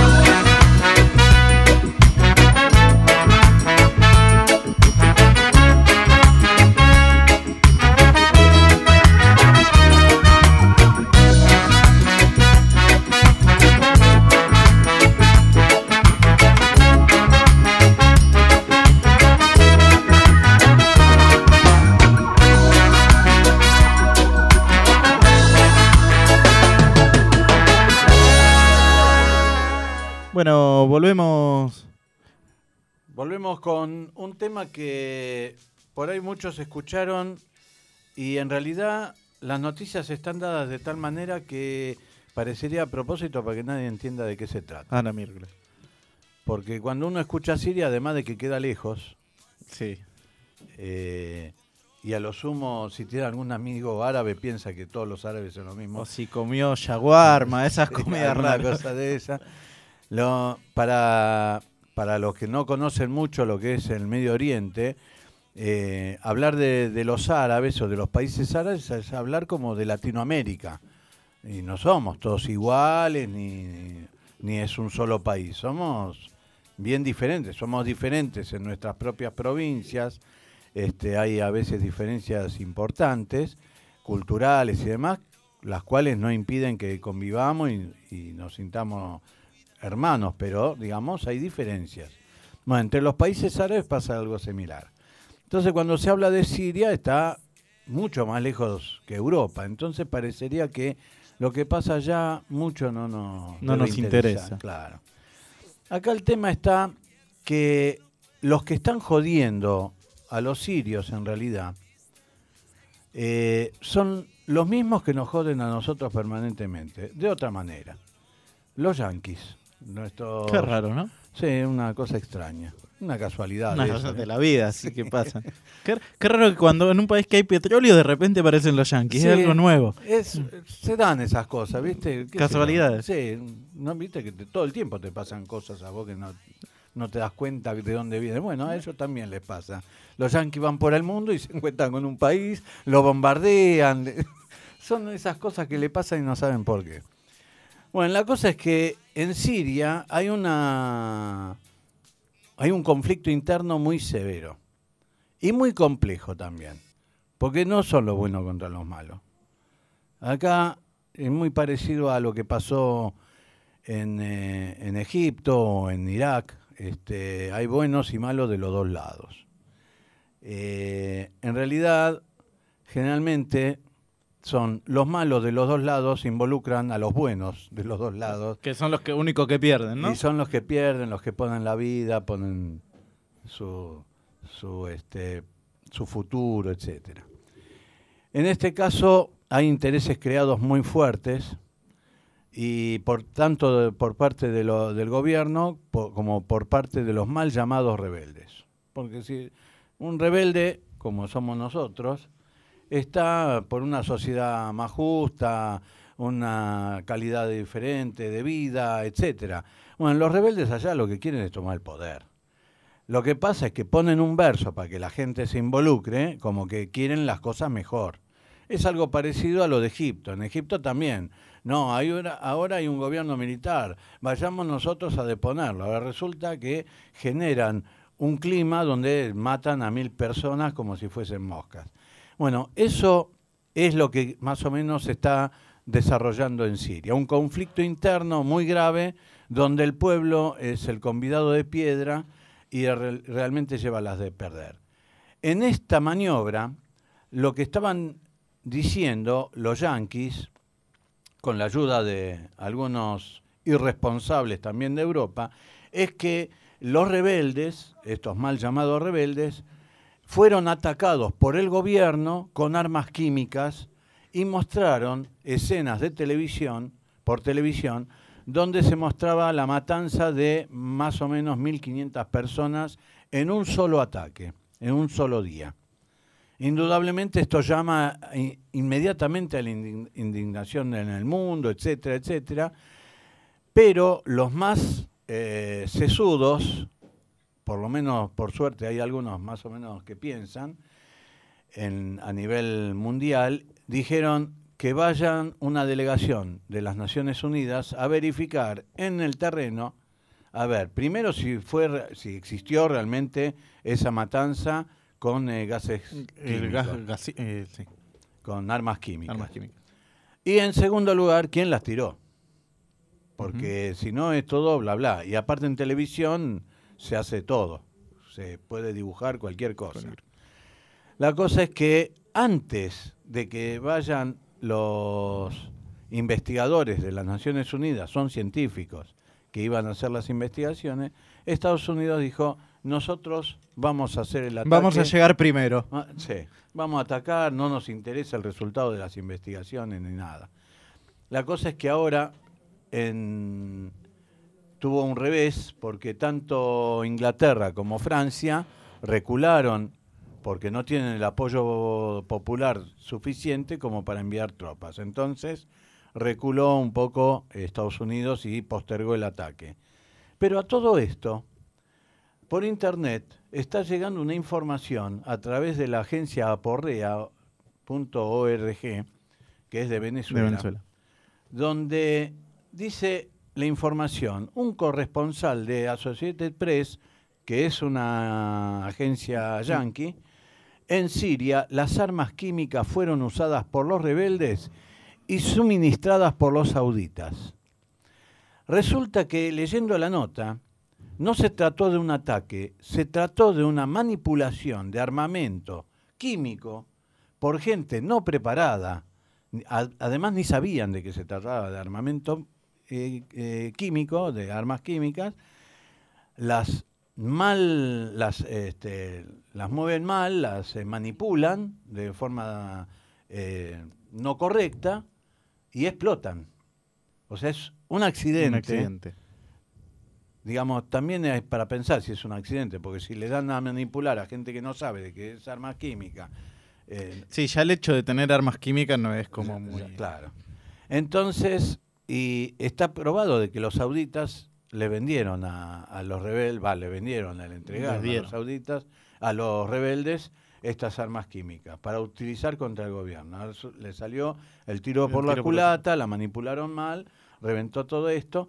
Speaker 7: Bueno, volvemos.
Speaker 8: Volvemos con un tema que por ahí muchos escucharon y en realidad las noticias están dadas de tal manera que parecería a propósito para que nadie entienda de qué se trata.
Speaker 7: Ana miércoles.
Speaker 8: Porque cuando uno escucha Siria, además de que queda lejos,
Speaker 7: sí,
Speaker 8: eh, y a lo sumo, si tiene algún amigo árabe, piensa que todos los árabes son lo mismo.
Speaker 7: O si comió shawarma, esas comidas raras.
Speaker 8: Cosa de esa. Lo, para, para los que no conocen mucho lo que es el Medio Oriente, eh, hablar de, de los árabes o de los países árabes es hablar como de Latinoamérica. Y no somos todos iguales, ni, ni es un solo país. Somos bien diferentes, somos diferentes en nuestras propias provincias, este, hay a veces diferencias importantes, culturales y demás, las cuales no impiden que convivamos y, y nos sintamos hermanos, pero digamos hay diferencias. Bueno, entre los países árabes pasa algo similar. Entonces cuando se habla de Siria está mucho más lejos que Europa, entonces parecería que lo que pasa allá mucho no, no,
Speaker 7: no nos interesa.
Speaker 8: Claro. Acá el tema está que los que están jodiendo a los sirios en realidad eh, son los mismos que nos joden a nosotros permanentemente, de otra manera. Los yanquis. Nuestros,
Speaker 7: Qué raro, ¿no?
Speaker 8: Sí, una cosa extraña, una casualidad.
Speaker 7: Una
Speaker 8: de,
Speaker 7: cosa
Speaker 8: eso,
Speaker 7: de
Speaker 8: ¿no?
Speaker 7: la vida, así que pasa. Qué, qué raro que cuando en un país que hay petróleo de repente aparecen los yanquis,
Speaker 8: Sí,
Speaker 7: es algo nuevo.
Speaker 8: Es, se dan esas cosas, ¿viste? ¿Qué
Speaker 7: Casualidades.
Speaker 8: sé yo? Sí, ¿no viste que te- todo el tiempo te pasan cosas a vos que no, no te das cuenta de dónde viene? Bueno, a ellos también les pasa. Los yanquis van por el mundo y se encuentran con un país, lo bombardean. Son esas cosas que le pasan y no saben por qué. Bueno, la cosa es que en Siria hay una hay un conflicto interno muy severo y muy complejo también, porque no son los buenos contra los malos. Acá es muy parecido a lo que pasó en, eh, en Egipto o en Irak. Este, hay buenos y malos de los dos lados. Eh, en realidad, generalmente son los malos de los dos lados involucran a los buenos de los dos lados.
Speaker 7: Que son los que únicos que pierden, ¿no?
Speaker 8: Y son los que pierden, los que ponen la vida, ponen su, su, este, su futuro, etcétera. En este caso hay intereses creados muy fuertes y por tanto de, por parte de lo, del gobierno por, como por parte de los mal llamados rebeldes. Porque si un rebelde, como somos nosotros, está por una sociedad más justa, una calidad diferente de vida, etcétera. Bueno, los rebeldes allá lo que quieren es tomar el poder. Lo que pasa es que ponen un verso para que la gente se involucre, como que quieren las cosas mejor. Es algo parecido a lo de Egipto. En Egipto también. No, hay una, ahora hay un gobierno militar. Vayamos nosotros a deponerlo. Ahora resulta que generan un clima donde matan a mil personas como si fuesen moscas. Bueno, eso es lo que más o menos se está desarrollando en Siria. Un conflicto interno muy grave donde el pueblo es el convidado de piedra y re- realmente lleva las de perder. En esta maniobra, lo que estaban diciendo los yanquis, con la ayuda de algunos irresponsables también de Europa, es que los rebeldes, estos mal llamados rebeldes, fueron atacados por el gobierno con armas químicas y mostraron escenas de televisión, por televisión, donde se mostraba la matanza de más o menos mil quinientas personas en un solo ataque, en un solo día. Indudablemente esto llama inmediatamente a la indignación en el mundo, etcétera, etcétera, pero los más eh, sesudos, por lo menos por suerte hay algunos más o menos que piensan, en, a nivel mundial, dijeron que vayan una delegación de las Naciones Unidas a verificar en el terreno, a ver, primero si fue, si existió realmente esa matanza con eh, gases
Speaker 7: El
Speaker 8: químicos,
Speaker 7: gas- gas- eh, sí.
Speaker 8: con armas químicas.
Speaker 7: Armas químicas.
Speaker 8: Y en segundo lugar, ¿quién las tiró? Porque uh-huh. si no es todo bla bla. Y aparte en televisión se hace todo. Se puede dibujar cualquier cosa. Cualquier. La cosa es que antes de que vayan los investigadores de las Naciones Unidas, son científicos que iban a hacer las investigaciones, Estados Unidos dijo, nosotros vamos a hacer el ataque.
Speaker 7: Vamos a llegar primero.
Speaker 8: Ah, sí, vamos a atacar, no nos interesa el resultado de las investigaciones ni nada. La cosa es que ahora en, tuvo un revés porque tanto Inglaterra como Francia recularon porque no tienen el apoyo popular suficiente como para enviar tropas. Entonces reculó un poco Estados Unidos y postergó el ataque. Pero a todo esto, por internet está llegando una información a través de la agencia aporrea punto org, que es de Venezuela,
Speaker 7: de Venezuela,
Speaker 8: donde dice la información. Un corresponsal de Associated Press, que es una agencia yanqui, en Siria las armas químicas fueron usadas por los rebeldes y suministradas por los sauditas. Resulta que, leyendo la nota, no se trató de un ataque, se trató de una manipulación de armamento químico por gente no preparada. Además, ni sabían de que se trataba de armamento eh, eh, químico, de armas químicas. Las mal, las, este, las mueven mal, las eh, manipulan de forma eh, no correcta y explotan. O sea, es un accidente.
Speaker 7: Un accidente.
Speaker 8: Digamos, también es para pensar si es un accidente, porque si le dan a manipular a gente que no sabe de que es arma química. Eh,
Speaker 7: sí, ya el hecho de tener armas químicas no es como muy...
Speaker 8: Claro. Entonces, y está probado de que los sauditas le vendieron a, a los rebeldes, va, le vendieron, le entregaron a los sauditas, a los rebeldes, estas armas químicas para utilizar contra el gobierno. Le salió el tiro por la culata, la manipularon mal, reventó todo esto.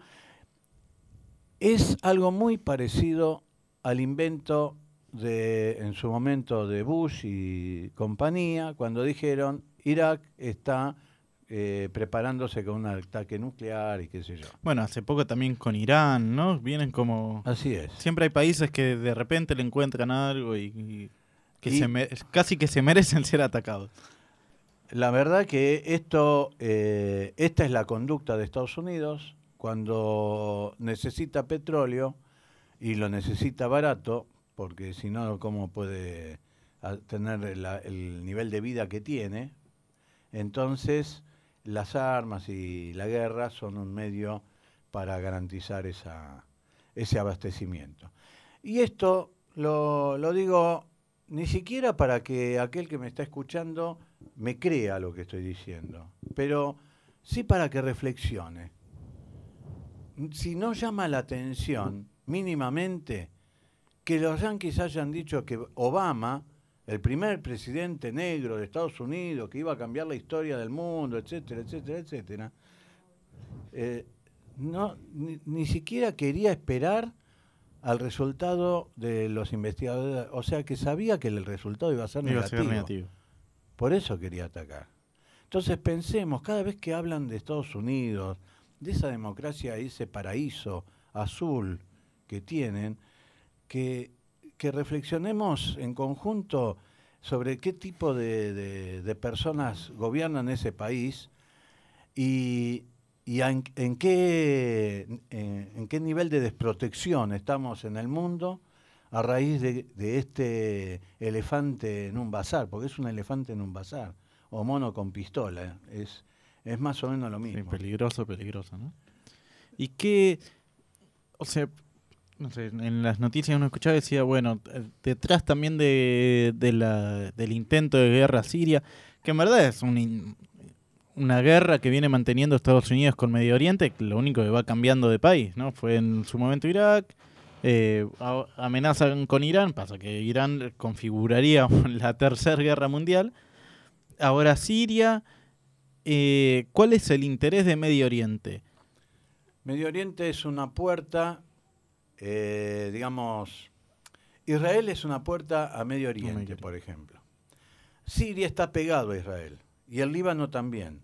Speaker 8: Es algo muy parecido al invento de, en su momento, de Bush y compañía, cuando dijeron Irak está eh, preparándose con un ataque nuclear y qué sé yo.
Speaker 7: Bueno, hace poco también con Irán, ¿no? Vienen como...
Speaker 8: Así es.
Speaker 7: Siempre hay países que de repente le encuentran algo y, y que
Speaker 8: y
Speaker 7: se me, casi que se merecen ser atacados.
Speaker 8: La verdad que esto, eh, esta es la conducta de Estados Unidos. Cuando necesita petróleo y lo necesita barato, porque si no, ¿cómo puede tener la, el nivel de vida que tiene? Entonces, las armas y la guerra son un medio para garantizar esa, ese abastecimiento. Y esto lo, lo digo ni siquiera para que aquel que me está escuchando me crea lo que estoy diciendo, pero sí para que reflexione. Si no llama la atención mínimamente que los yanquis hayan dicho que Obama, el primer presidente negro de Estados Unidos, que iba a cambiar la historia del mundo, etcétera, etcétera, etcétera, eh, no, ni, ni siquiera quería esperar al resultado de los investigadores, o sea que sabía que el resultado iba a ser
Speaker 7: iba
Speaker 8: negativo.
Speaker 7: A ser negativo.
Speaker 8: Por eso quería atacar. Entonces pensemos, cada vez que hablan de Estados Unidos, de esa democracia, ese paraíso azul que tienen, que, que reflexionemos en conjunto sobre qué tipo de, de, de personas gobiernan ese país y, y en, en, qué, en, en qué nivel de desprotección estamos en el mundo a raíz de, de este elefante en un bazar, porque es un elefante en un bazar, o mono con pistola, es... Es más o menos lo mismo.
Speaker 7: Sí, peligroso, peligroso, ¿no? Y que, o sea, no sé, en las noticias uno escuchaba y decía, bueno, detrás también de, de la, del intento de guerra siria, que en verdad es un, una guerra que viene manteniendo Estados Unidos con Medio Oriente, que lo único que va cambiando de país, ¿no? Fue en su momento Irak, eh, a, amenazan con Irán, pasa que Irán configuraría la tercera guerra mundial, ahora Siria... Eh, ¿Cuál es el interés de Medio Oriente?
Speaker 8: Medio Oriente es una puerta, eh, digamos, Israel es una puerta a Medio Oriente, Medio. por ejemplo. Siria está pegado a Israel y el Líbano también.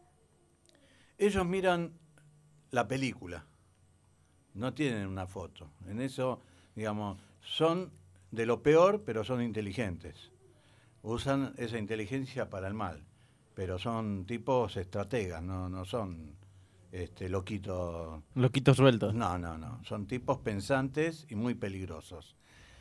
Speaker 8: Ellos miran la película, no tienen una foto. En eso, digamos, son de lo peor, pero son inteligentes. Usan esa inteligencia para el mal. Pero son tipos estrategas, no, no son este, loquitos...
Speaker 7: Loquitos sueltos.
Speaker 8: No, no, no. Son tipos pensantes y muy peligrosos.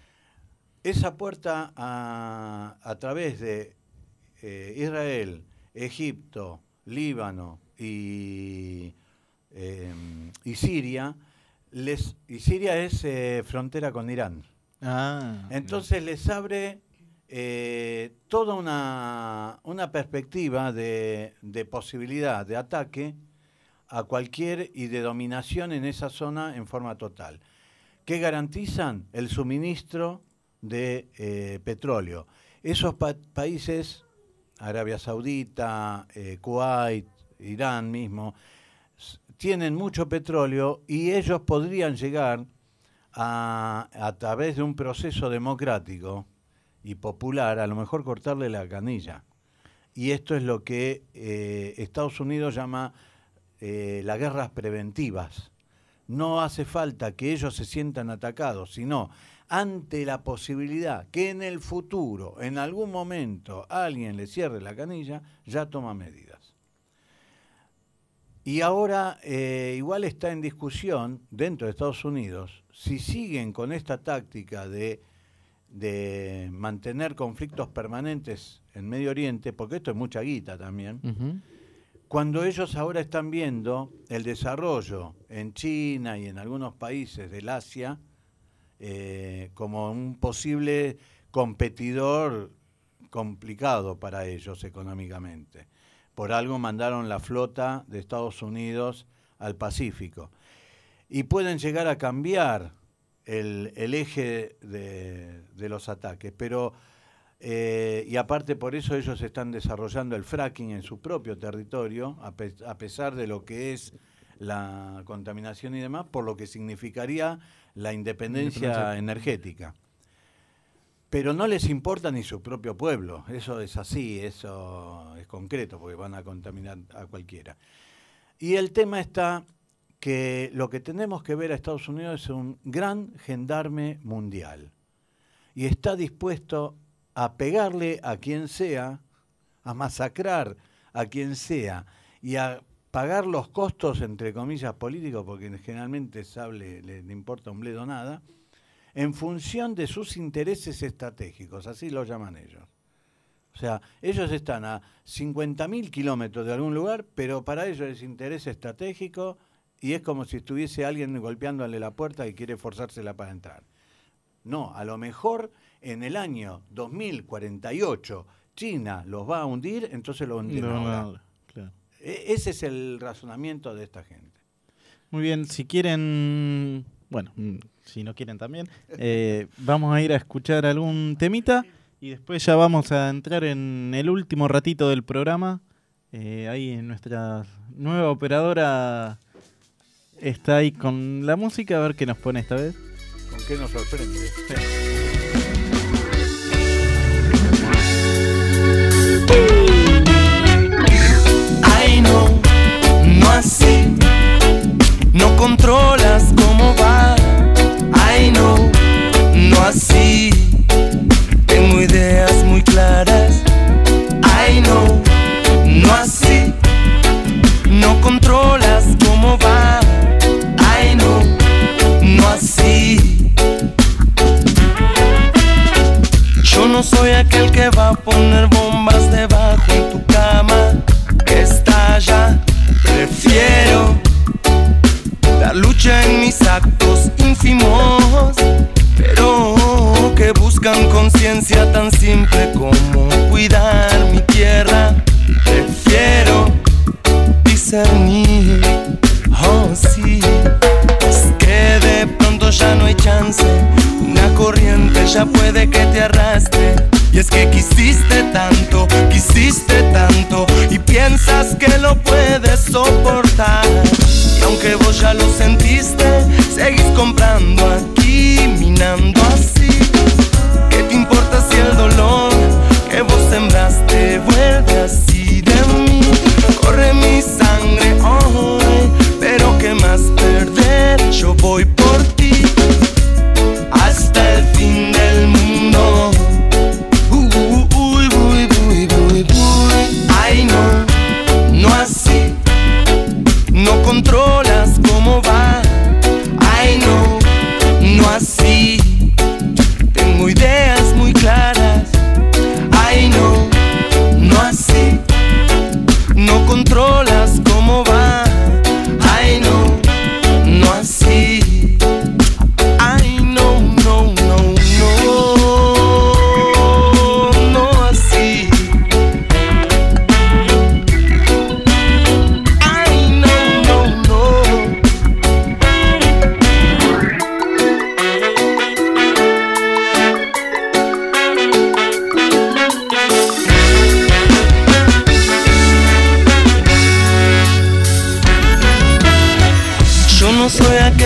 Speaker 8: Esa puerta a, a través de eh, Israel, Egipto, Líbano y, eh, y Siria, les, y Siria es eh, frontera con Irán.
Speaker 7: Ah,
Speaker 8: Entonces no. les abre... Eh, toda una, una perspectiva de, de posibilidad de ataque a cualquier y de dominación en esa zona en forma total, que garantizan el suministro de eh, petróleo. Esos pa- países, Arabia Saudita, eh, Kuwait, Irán mismo, tienen mucho petróleo y ellos podrían llegar a, a través de un proceso democrático y popular, a lo mejor cortarle la canilla. Y esto es lo que eh, Estados Unidos llama eh, las guerras preventivas. No hace falta que ellos se sientan atacados, sino ante la posibilidad que en el futuro, en algún momento, alguien le cierre la canilla, ya toma medidas. Y ahora eh, igual está en discusión dentro de Estados Unidos si siguen con esta táctica de, de mantener conflictos permanentes en Medio Oriente, porque esto es mucha guita también, uh-huh. cuando ellos ahora están viendo el desarrollo en China y en algunos países del Asia eh, como un posible competidor complicado para ellos económicamente. Por algo mandaron la flota de Estados Unidos al Pacífico. Y pueden llegar a cambiar el, el eje de, de los ataques. Pero, eh, y aparte por eso ellos están desarrollando el fracking en su propio territorio, a, pe a pesar de lo que es la contaminación y demás, por lo que significaría la independencia, independencia. energética. Pero no les importa ni su propio pueblo, eso es así, eso es concreto, porque van a contaminar a cualquiera. Y el tema está que lo que tenemos que ver a Estados Unidos es un gran gendarme mundial. Y está dispuesto a pegarle a quien sea, a masacrar a quien sea, y a pagar los costos, entre comillas, políticos, porque generalmente Sable le, le importa un bledo nada, en función de sus intereses estratégicos, así lo llaman ellos. O sea, ellos están a cincuenta mil kilómetros de algún lugar, pero para ellos es interés estratégico y es como si estuviese alguien golpeándole la puerta y quiere forzársela para entrar. No, a lo mejor en el año dos mil cuarenta y ocho China los va a hundir, entonces lo hundieron
Speaker 7: no,
Speaker 8: ahora.
Speaker 7: no, claro.
Speaker 8: E ese es el razonamiento de esta gente.
Speaker 7: Muy bien, si quieren... Bueno, si no quieren también, eh, vamos a ir a escuchar algún temita y después ya vamos a entrar en el último ratito del programa. Eh, ahí en nuestra nueva operadora está ahí con la música, a ver qué nos pone esta vez.
Speaker 8: ¿Con qué nos sorprende? Sí.
Speaker 14: Ay, no, no así. No controlas cómo va, ay no, no así. Tengo ideas muy claras, ay no, no así. No controlas cómo va, ay no, no así. Yo no soy aquel que va a poner bombas debajo en tu cama, que estalla, prefiero la lucha en mis actos ínfimos, pero que buscan conciencia tan simple como cuidar mi tierra. Prefiero discernir, oh sí, es que de pronto ya no hay chance, una corriente ya puede que te arrastre. Y es que quisiste tanto, quisiste tanto, y piensas que lo puedes soportar. Y aunque vos ya lo sentiste, seguís comprando aquí, minando así. ¿Qué te importa si el dolor que vos sembraste vuelve así de mí? Corre mi sangre, oh, pero ¿qué más perder? Yo voy por ti hasta el fin del mundo. Ay no, no así. No controlas cómo va. Ay no, no así. Tengo ideas muy claras. Ay no, no así. No controlas cómo va. Ay no, no así. Ay no, no, no, no.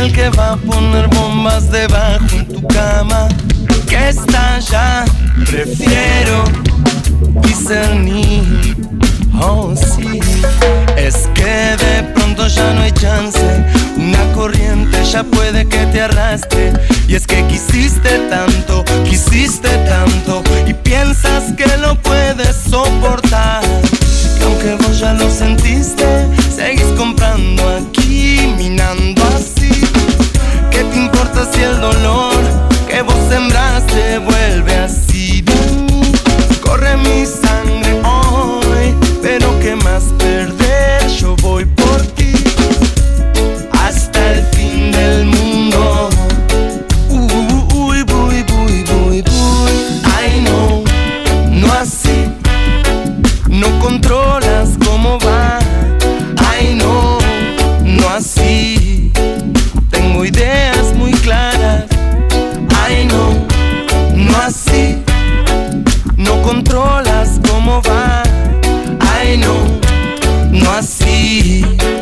Speaker 14: el que va a poner bombas debajo en tu cama, que está ya, prefiero discernir. Oh sí, es que de pronto ya no hay chance, una corriente ya puede que te arrastre. Y es que quisiste tanto, quisiste tanto, y piensas que lo puedes soportar. Y aunque vos ya lo sentiste, seguís comprando aquí, minando así. ¿Qué te importa si el dolor que vos sembraste vuelve así de mí? Corre mi sangre hoy, pero ¿qué más perder? Yo voy por ti hasta el fin del mundo. Uy, uy, uy, uy, uy. Ay no, no así, no controlas cómo va. Ay no, no así, tengo ideas muy claras. Ay no, no así, no controlas cómo va. Ay no, no así.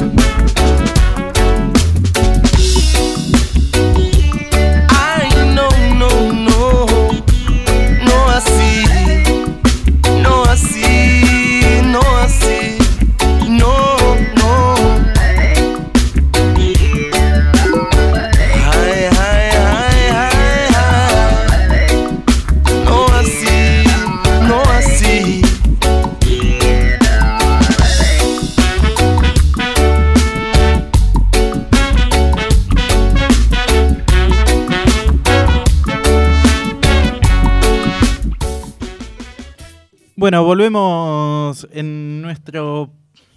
Speaker 14: Ay no, no, no, no así, no así, no así, no, no. Ay, ay, ay, ay, ay. No así, no así.
Speaker 7: Bueno, volvemos en nuestro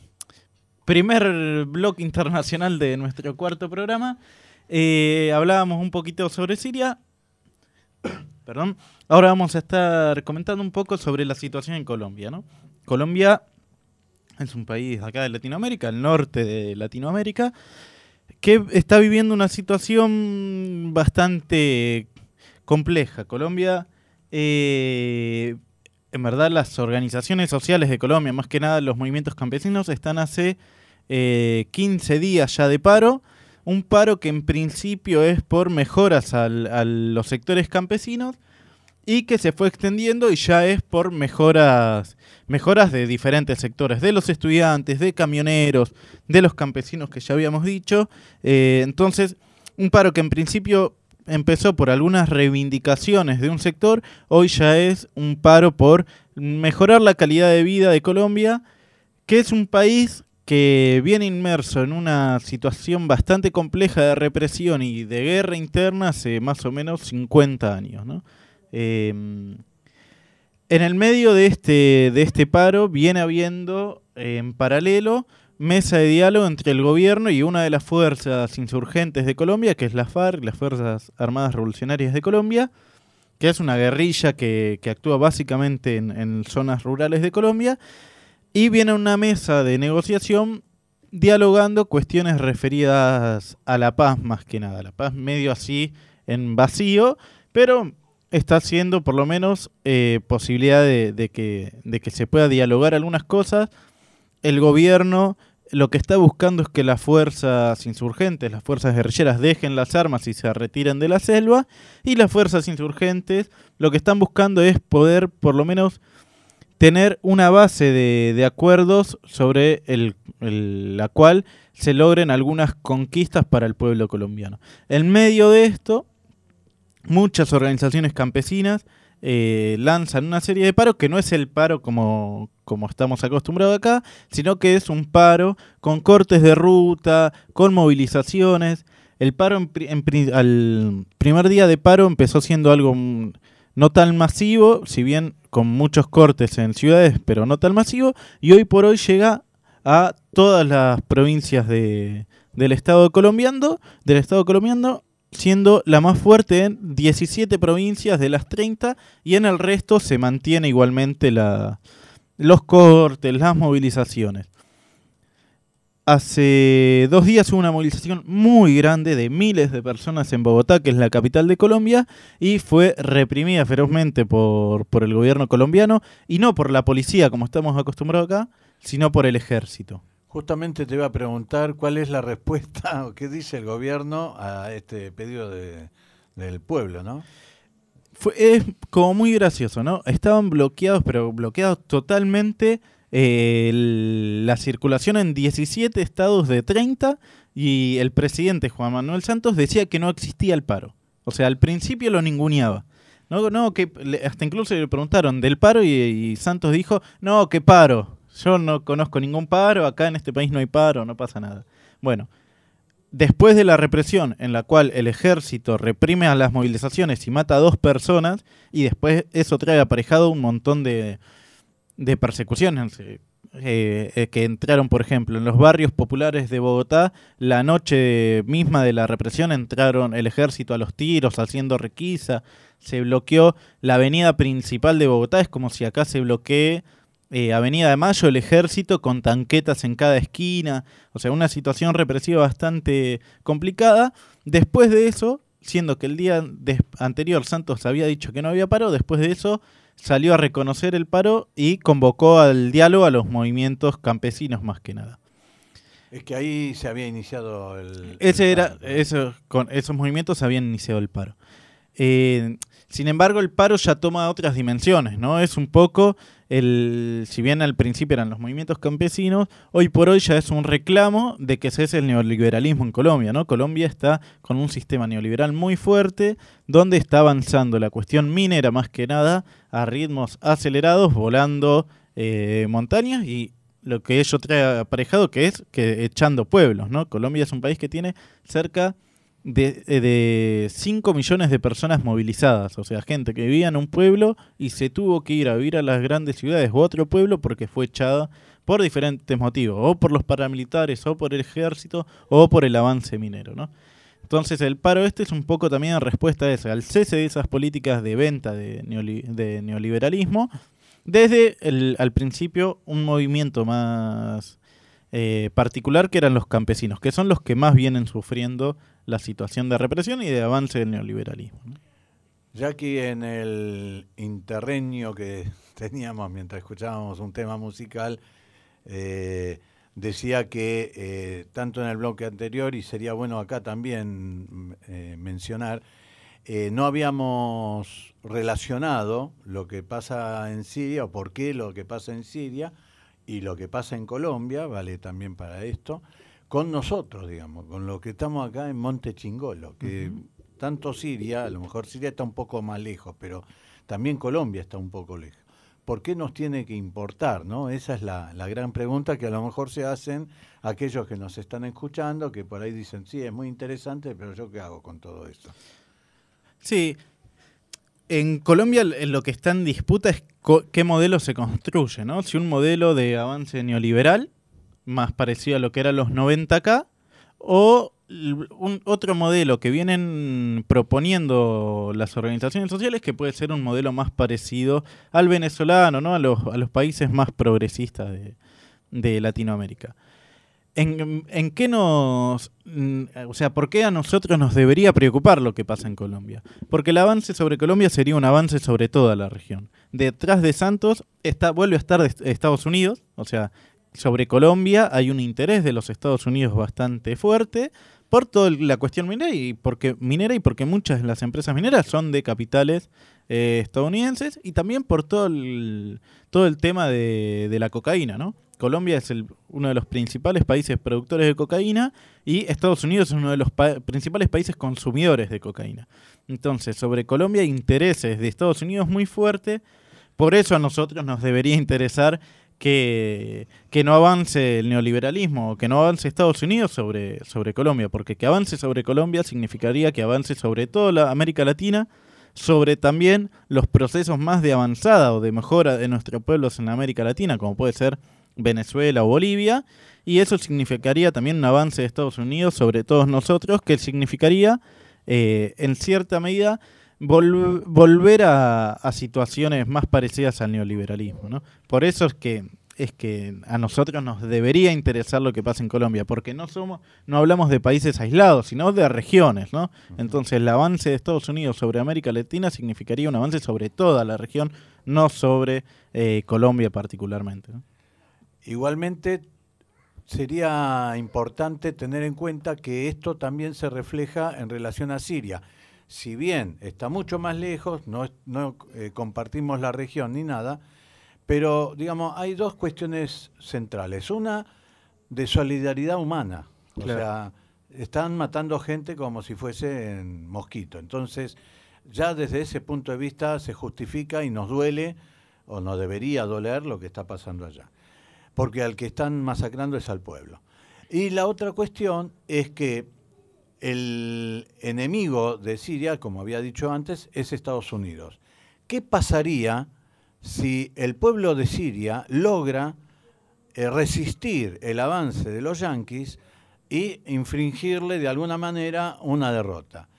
Speaker 7: primer bloque internacional de nuestro cuarto programa. Eh, hablábamos un poquito sobre Siria. Perdón. Ahora vamos a estar comentando un poco sobre la situación en Colombia, ¿no? Colombia es un país acá de Latinoamérica, el norte de Latinoamérica, que está viviendo una situación bastante compleja. Colombia, eh, en verdad, las organizaciones sociales de Colombia, más que nada los movimientos campesinos, están hace eh, quince días ya de paro. Un paro que en principio es por mejoras al, a los sectores campesinos y que se fue extendiendo y ya es por mejoras, mejoras de diferentes sectores, de los estudiantes, de camioneros, de los campesinos que ya habíamos dicho. Eh, entonces, un paro que en principio empezó por algunas reivindicaciones de un sector, hoy ya es un paro por mejorar la calidad de vida de Colombia, que es un país que viene inmerso en una situación bastante compleja de represión y de guerra interna hace más o menos cincuenta años, ¿no? Eh, en el medio de este, de este paro viene habiendo eh, en paralelo mesa de diálogo entre el gobierno y una de las fuerzas insurgentes de Colombia, que es la FARC, las Fuerzas Armadas Revolucionarias de Colombia, que es una guerrilla que, que actúa básicamente en, en zonas rurales de Colombia, y viene una mesa de negociación dialogando cuestiones referidas a la paz más que nada. La paz medio así en vacío, pero está siendo por lo menos eh, posibilidad de, de, que, de que se pueda dialogar algunas cosas. El gobierno lo que está buscando es que las fuerzas insurgentes, las fuerzas guerrilleras dejen las armas y se retiren de la selva, y las fuerzas insurgentes lo que están buscando es poder por lo menos tener una base de, de acuerdos sobre el, el, la cual se logren algunas conquistas para el pueblo colombiano. En medio de esto, muchas organizaciones campesinas eh, lanzan una serie de paros, que no es el paro como, como estamos acostumbrados acá, sino que es un paro con cortes de ruta, con movilizaciones. El paro, en, en, al primer día de paro empezó siendo algo no tan masivo, si bien con muchos cortes en ciudades, pero no tan masivo, y hoy por hoy llega a todas las provincias de, del estado colombiano, del estado colombiano, siendo la más fuerte en diecisiete provincias de las treinta, y en el resto se mantiene igualmente la, los cortes, las movilizaciones. Hace dos días hubo una movilización muy grande de miles de personas en Bogotá, que es la capital de Colombia, y fue reprimida ferozmente por, por el gobierno colombiano, y no por la policía, como estamos acostumbrados acá, sino por el ejército.
Speaker 8: Justamente te iba a preguntar cuál es la respuesta o qué dice el gobierno a este pedido de, del pueblo, ¿no?
Speaker 7: Fue, es como muy gracioso, ¿no? Estaban bloqueados, pero bloqueados totalmente eh, el, la circulación en diecisiete estados de treinta, y el presidente Juan Manuel Santos decía que no existía el paro. O sea, al principio lo ninguneaba. No, no, que hasta incluso le preguntaron del paro y, y Santos dijo, no, ¿qué paro? Yo no conozco ningún paro, acá en este país no hay paro, no pasa nada. Bueno, después de la represión en la cual el ejército reprime a las movilizaciones y mata a dos personas, y después eso trae aparejado un montón de, de persecuciones, eh, eh, que entraron, por ejemplo, en los barrios populares de Bogotá, la noche misma de la represión entraron el ejército a los tiros, haciendo requisa, se bloqueó la avenida principal de Bogotá, es como si acá se bloquee Eh, Avenida de Mayo, el ejército con tanquetas en cada esquina, o sea, una situación represiva bastante complicada. Después de eso, siendo que el día de anterior Santos había dicho que no había paro, después de eso salió a reconocer el paro y convocó al diálogo a los movimientos campesinos más que nada.
Speaker 8: Es que ahí se había iniciado el...
Speaker 7: Ese
Speaker 8: el
Speaker 7: era, eso, con esos movimientos habían iniciado el paro. Eh, sin embargo, el paro ya toma otras dimensiones, ¿no? Es un poco, el, si bien al principio eran los movimientos campesinos, hoy por hoy ya es un reclamo de que cese el neoliberalismo en Colombia, ¿no? Colombia está con un sistema neoliberal muy fuerte, donde está avanzando la cuestión minera más que nada a ritmos acelerados, volando eh, montañas, y lo que ello trae aparejado que es que echando pueblos, ¿no? Colombia es un país que tiene cerca de, de cinco millones de personas movilizadas, o sea, gente que vivía en un pueblo y se tuvo que ir a vivir a las grandes ciudades o a otro pueblo porque fue echada por diferentes motivos, o por los paramilitares, o por el ejército, o por el avance minero, ¿no? Entonces el paro este es un poco también en respuesta a eso, al cese de esas políticas de venta de, neoli- de neoliberalismo, desde el, al principio un movimiento más eh, particular que eran los campesinos, que son los que más vienen sufriendo la situación de represión y de avance del neoliberalismo, ¿no?
Speaker 8: Ya aquí en el interreño que teníamos mientras escuchábamos un tema musical, eh, decía que eh, tanto en el bloque anterior, y sería bueno acá también eh, mencionar, eh, no habíamos relacionado lo que pasa en Siria, o por qué lo que pasa en Siria y lo que pasa en Colombia, vale también para esto, con nosotros, digamos, con lo que estamos acá en Monte Chingolo, que uh-huh. tanto Siria, a lo mejor Siria está un poco más lejos, pero también Colombia está un poco lejos. ¿Por qué nos tiene que importar, no? Esa es la, la gran pregunta que a lo mejor se hacen aquellos que nos están escuchando, que por ahí dicen, sí, es muy interesante, pero ¿yo qué hago con todo eso?
Speaker 7: Sí, en Colombia lo que está en disputa es co- qué modelo se construye, ¿no? Si un modelo de avance neoliberal, más parecido a lo que eran los noventa acá, o un otro modelo que vienen proponiendo las organizaciones sociales, que puede ser un modelo más parecido al venezolano, ¿no? A los, a los países más progresistas de, de Latinoamérica. ¿En, en qué nos, o sea, por qué a nosotros nos debería preocupar lo que pasa en Colombia? Porque el avance sobre Colombia sería un avance sobre toda la región. Detrás de Santos está, vuelve a estar Estados Unidos, o sea, sobre Colombia hay un interés de los Estados Unidos bastante fuerte por toda la cuestión minera y porque minera y porque muchas de las empresas mineras son de capitales eh, estadounidenses, y también por todo el, todo el tema de, de la cocaína, ¿no? Colombia es el, uno de los principales países productores de cocaína y Estados Unidos es uno de los pa- principales países consumidores de cocaína. Entonces, sobre Colombia hay intereses de Estados Unidos muy fuertes, por eso a nosotros nos debería interesar que, que no avance el neoliberalismo, que no avance Estados Unidos sobre, sobre Colombia, porque que avance sobre Colombia significaría que avance sobre toda la América Latina, sobre también los procesos más de avanzada o de mejora de nuestros pueblos en América Latina, como puede ser Venezuela o Bolivia, y eso significaría también un avance de Estados Unidos sobre todos nosotros, que significaría, eh, en cierta medida, vol- volver a, a situaciones más parecidas al neoliberalismo, ¿no? Por eso es que es que a nosotros nos debería interesar lo que pasa en Colombia, porque no somos, no hablamos de países aislados, sino de regiones, ¿no? Entonces el avance de Estados Unidos sobre América Latina significaría un avance sobre toda la región, no sobre eh, Colombia particularmente, ¿no?
Speaker 8: Igualmente, sería importante tener en cuenta que esto también se refleja en relación a Siria. Si bien está mucho más lejos, no, no eh, compartimos la región ni nada, pero digamos hay dos cuestiones centrales. Una de solidaridad humana, o claro. sea, están matando gente como si fuese en mosquito. Entonces, ya desde ese punto de vista se justifica y nos duele, o nos debería doler lo que está pasando allá. Porque al que están masacrando es al pueblo. Y la otra cuestión es que el enemigo de Siria, como había dicho antes, es Estados Unidos. ¿Qué pasaría si el pueblo de Siria logra eh, resistir el avance de los yanquis y infringirle de alguna manera una derrota?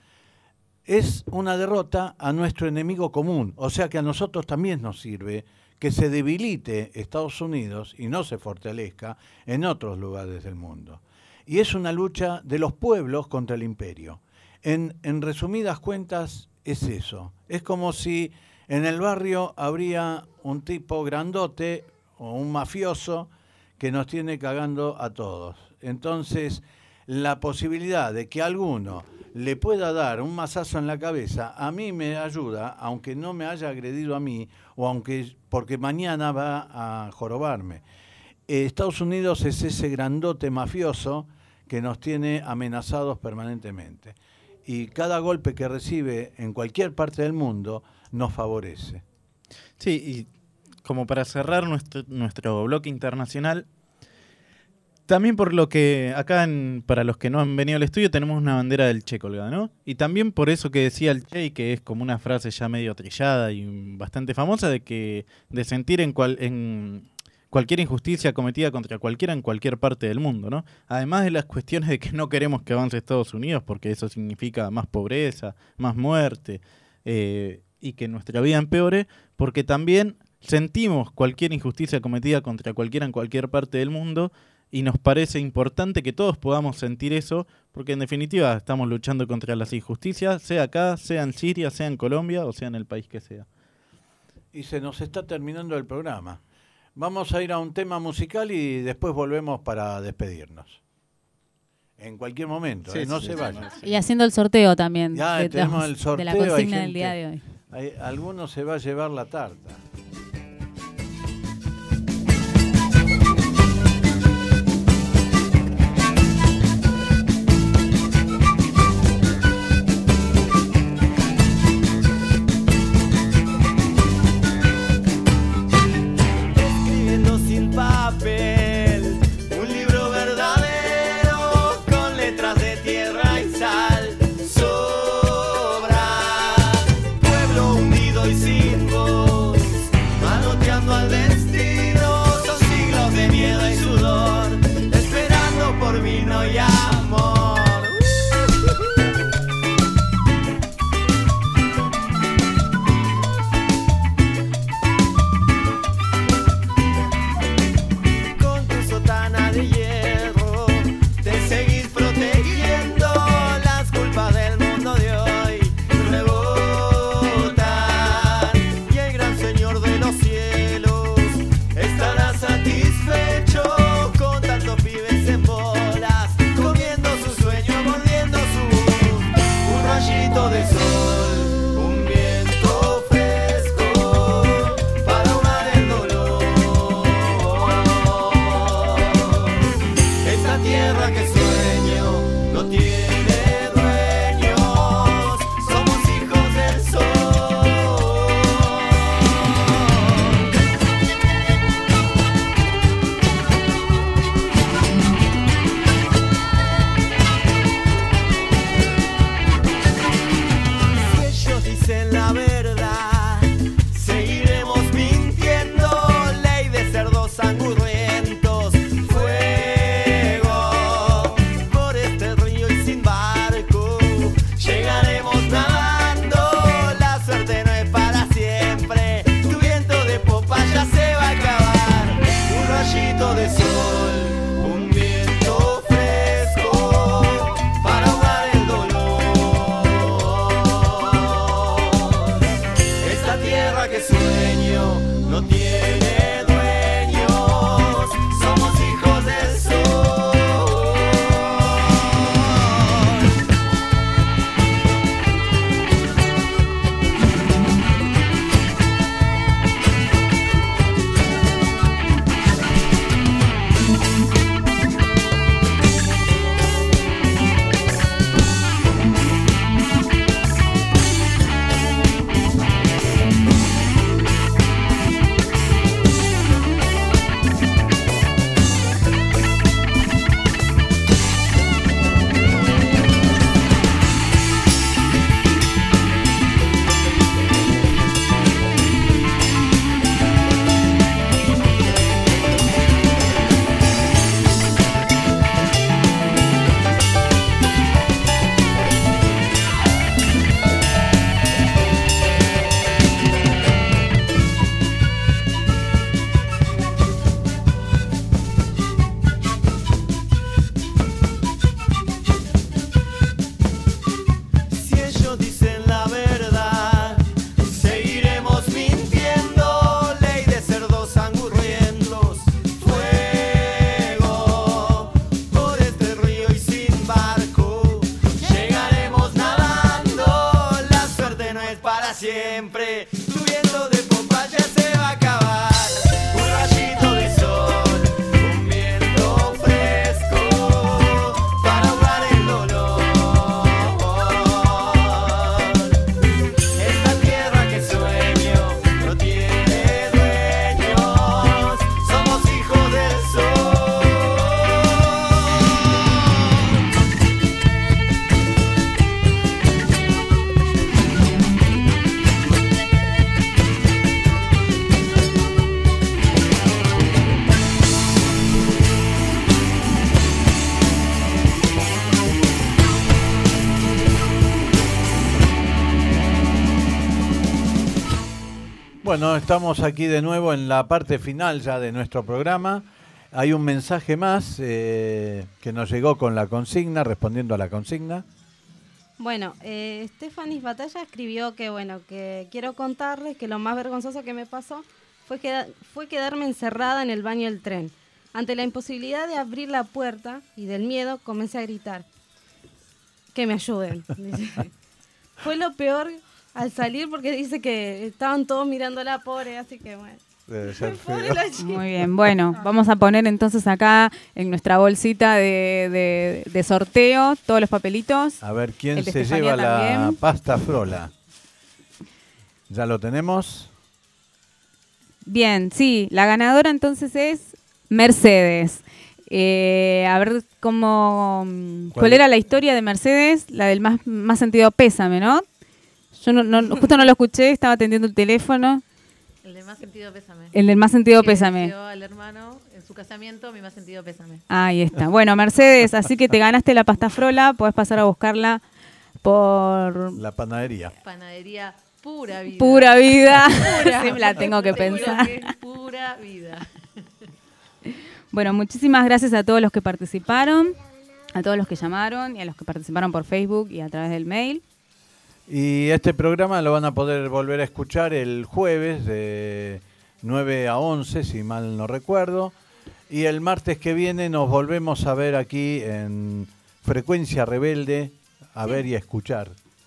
Speaker 8: Es una derrota a nuestro enemigo común, o sea que a nosotros también nos sirve que se debilite Estados Unidos y no se fortalezca en otros lugares del mundo. Y es una lucha de los pueblos contra el imperio. En, en resumidas cuentas es eso. Es como si en el barrio habría un tipo grandote o un mafioso que nos tiene cagando a todos. Entonces, la posibilidad de que alguno le pueda dar un mazazo en la cabeza, a mí me ayuda, aunque no me haya agredido a mí, o aunque porque mañana va a jorobarme. Eh, Estados Unidos es ese grandote mafioso que nos tiene amenazados permanentemente. Y cada golpe que recibe en cualquier parte del mundo nos favorece.
Speaker 7: Sí, y como para cerrar nuestro, nuestro bloque internacional, también por lo que acá, en, para los que no han venido al estudio, tenemos una bandera del Che colgada, ¿no? Y también por eso que decía el Che, y que es como una frase ya medio trillada y bastante famosa, de que de sentir en, cual, en cualquier injusticia cometida contra cualquiera en cualquier parte del mundo, ¿no? Además de las cuestiones de que no queremos que avance Estados Unidos, porque eso significa más pobreza, más muerte, eh, y que nuestra vida empeore, porque también sentimos cualquier injusticia cometida contra cualquiera en cualquier parte del mundo, y nos parece importante que todos podamos sentir eso, porque en definitiva estamos luchando contra las injusticias, sea acá, sea en Siria, sea en Colombia o sea en el país que sea.
Speaker 8: Y se nos está terminando el programa. Vamos a ir a un tema musical y después volvemos para despedirnos. En cualquier momento, sí, ¿eh? no sí, se sí, vayan.
Speaker 9: Y haciendo el sorteo también.
Speaker 8: Ya
Speaker 9: de,
Speaker 8: tenemos el sorteo.
Speaker 9: De la consigna
Speaker 8: hay gente,
Speaker 9: del día de hoy.
Speaker 8: Hay, alguno se va a llevar la tarta.
Speaker 10: Sangurrientos, fuego.
Speaker 8: Bueno, estamos aquí de nuevo en la parte final ya de nuestro programa. Hay un mensaje más eh, que nos llegó con la consigna, respondiendo a la consigna.
Speaker 5: Bueno, eh, Stephanie Batalla escribió que, bueno, que quiero contarles que lo más vergonzoso que me pasó fue, queda- fue quedarme encerrada en el baño del tren. Ante la imposibilidad de abrir la puerta y del miedo, comencé a gritar. Que me ayuden. Dice. Fue lo peor al salir porque dice que estaban todos mirando a la pobre, así que bueno.
Speaker 8: Debe ser
Speaker 5: Pobre
Speaker 8: feo.
Speaker 5: la chica.
Speaker 9: Muy bien, bueno, vamos a poner entonces acá en nuestra bolsita de, de- de sorteo todos los papelitos.
Speaker 8: A ver quién
Speaker 9: El de
Speaker 8: se
Speaker 9: Estefanía
Speaker 8: lleva la
Speaker 9: también.
Speaker 8: pasta frola. ¿Ya lo tenemos?
Speaker 9: Bien, sí, la ganadora entonces es Mercedes. Eh, a ver cómo, ¿cuál,
Speaker 11: ¿Cuál?
Speaker 9: era la historia de Mercedes? La del más, más sentido pésame, ¿no? Yo no, no- justo no lo escuché, estaba atendiendo el teléfono.
Speaker 11: El de más sentido pésame.
Speaker 9: El del más sentido
Speaker 11: Que
Speaker 9: pésame.
Speaker 11: dio al hermano en su casamiento, mi más sentido pésame.
Speaker 9: Ahí está. Bueno, Mercedes, así que te ganaste la pasta frola, podés pasar a buscarla por
Speaker 8: La panadería.
Speaker 11: Panadería Pura Vida.
Speaker 9: Pura Vida.
Speaker 11: Pura.
Speaker 9: Sí, la tengo que
Speaker 11: Te juro
Speaker 9: pensar.
Speaker 11: que es Pura Vida.
Speaker 9: Bueno, muchísimas gracias a todos los que participaron, a todos los que llamaron y a los que participaron por Facebook y a través del mail.
Speaker 8: Y este programa lo van a poder volver a escuchar el jueves de nueve a once, si mal no recuerdo. Y el martes que viene nos volvemos a ver aquí en Frecuencia Rebelde, a ver y a escuchar.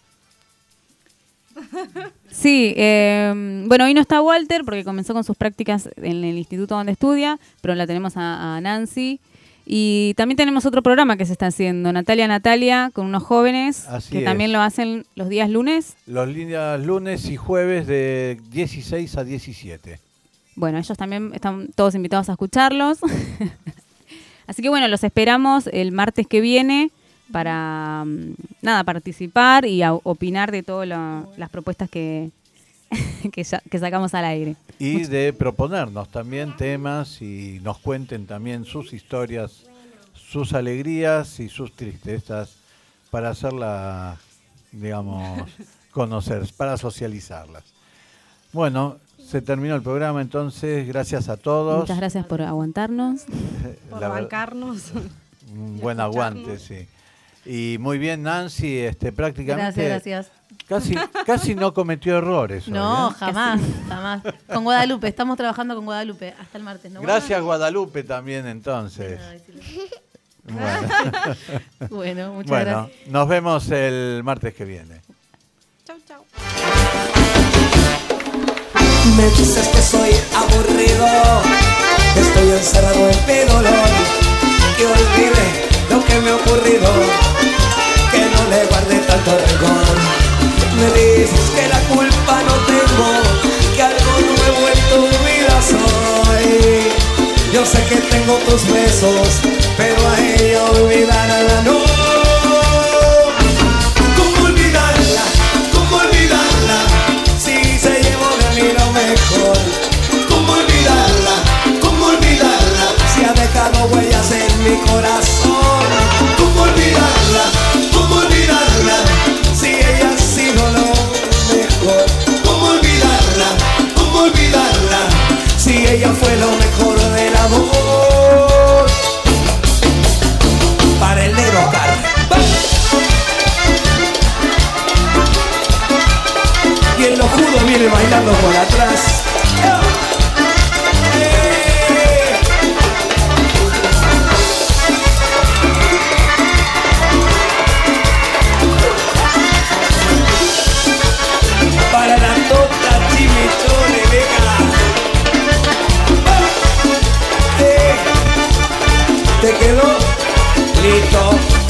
Speaker 9: Sí, eh, bueno, hoy no está Walter porque comenzó con sus prácticas en el instituto donde estudia, pero la tenemos a, a Nancy. Y también tenemos otro programa que se está haciendo, Natalia Natalia, con unos jóvenes
Speaker 8: Así
Speaker 9: que
Speaker 8: es.
Speaker 9: también lo hacen los días lunes.
Speaker 8: Los días lunes y jueves de dieciséis a diecisiete.
Speaker 9: Bueno, ellos también están todos invitados a escucharlos. Así que bueno, los esperamos el martes que viene para mm, nada participar y a- opinar de todas las propuestas que, que, ya- que sacamos al aire.
Speaker 8: Y de proponernos también temas y nos cuenten también sus historias, sus alegrías y sus tristezas para hacerla, digamos, conocer, para socializarlas. Bueno, se terminó el programa entonces, gracias a todos.
Speaker 9: Muchas gracias por aguantarnos.
Speaker 5: Por
Speaker 8: La ver-
Speaker 5: bancarnos.
Speaker 8: Un
Speaker 5: y
Speaker 8: buen aguante, sí. Y muy bien, Nancy, este, prácticamente
Speaker 11: Gracias, gracias.
Speaker 8: Casi, casi no cometió errores.
Speaker 11: No,
Speaker 8: hoy, ¿eh?
Speaker 11: jamás, jamás. Con Guadalupe, estamos trabajando con Guadalupe hasta el martes, ¿no?
Speaker 8: Gracias Guadalupe también entonces. Bueno,
Speaker 11: Bueno, muchas
Speaker 8: Bueno,
Speaker 11: gracias.
Speaker 8: nos vemos el martes que viene.
Speaker 5: Chau, chau.
Speaker 10: Me dices que soy aburrido, que estoy encerrado en mi dolor, que olvide lo que me ha ocurrido, que no le guarde tanto rencor. Me dices que la culpa no tengo, que algo nuevo en tu vida soy. Yo sé que tengo tus besos, pero a ella olvidarla no. ¿Cómo olvidarla? ¿Cómo olvidarla? Si se llevó de mí lo mejor. ¿Cómo olvidarla? ¿Cómo olvidarla? Si ha dejado huellas en mi corazón. ¿Cómo olvidarla? ¿Cómo olvidarla? Si ella ha sido lo mejor. ¿Cómo olvidarla? ¿Cómo olvidarla? Si ella fue lo mejor del amor. Para el negro Car. Y el locudo viene bailando por atrás. Para la tota chimichone, venga. Eh, ¿Te quedó? Listo.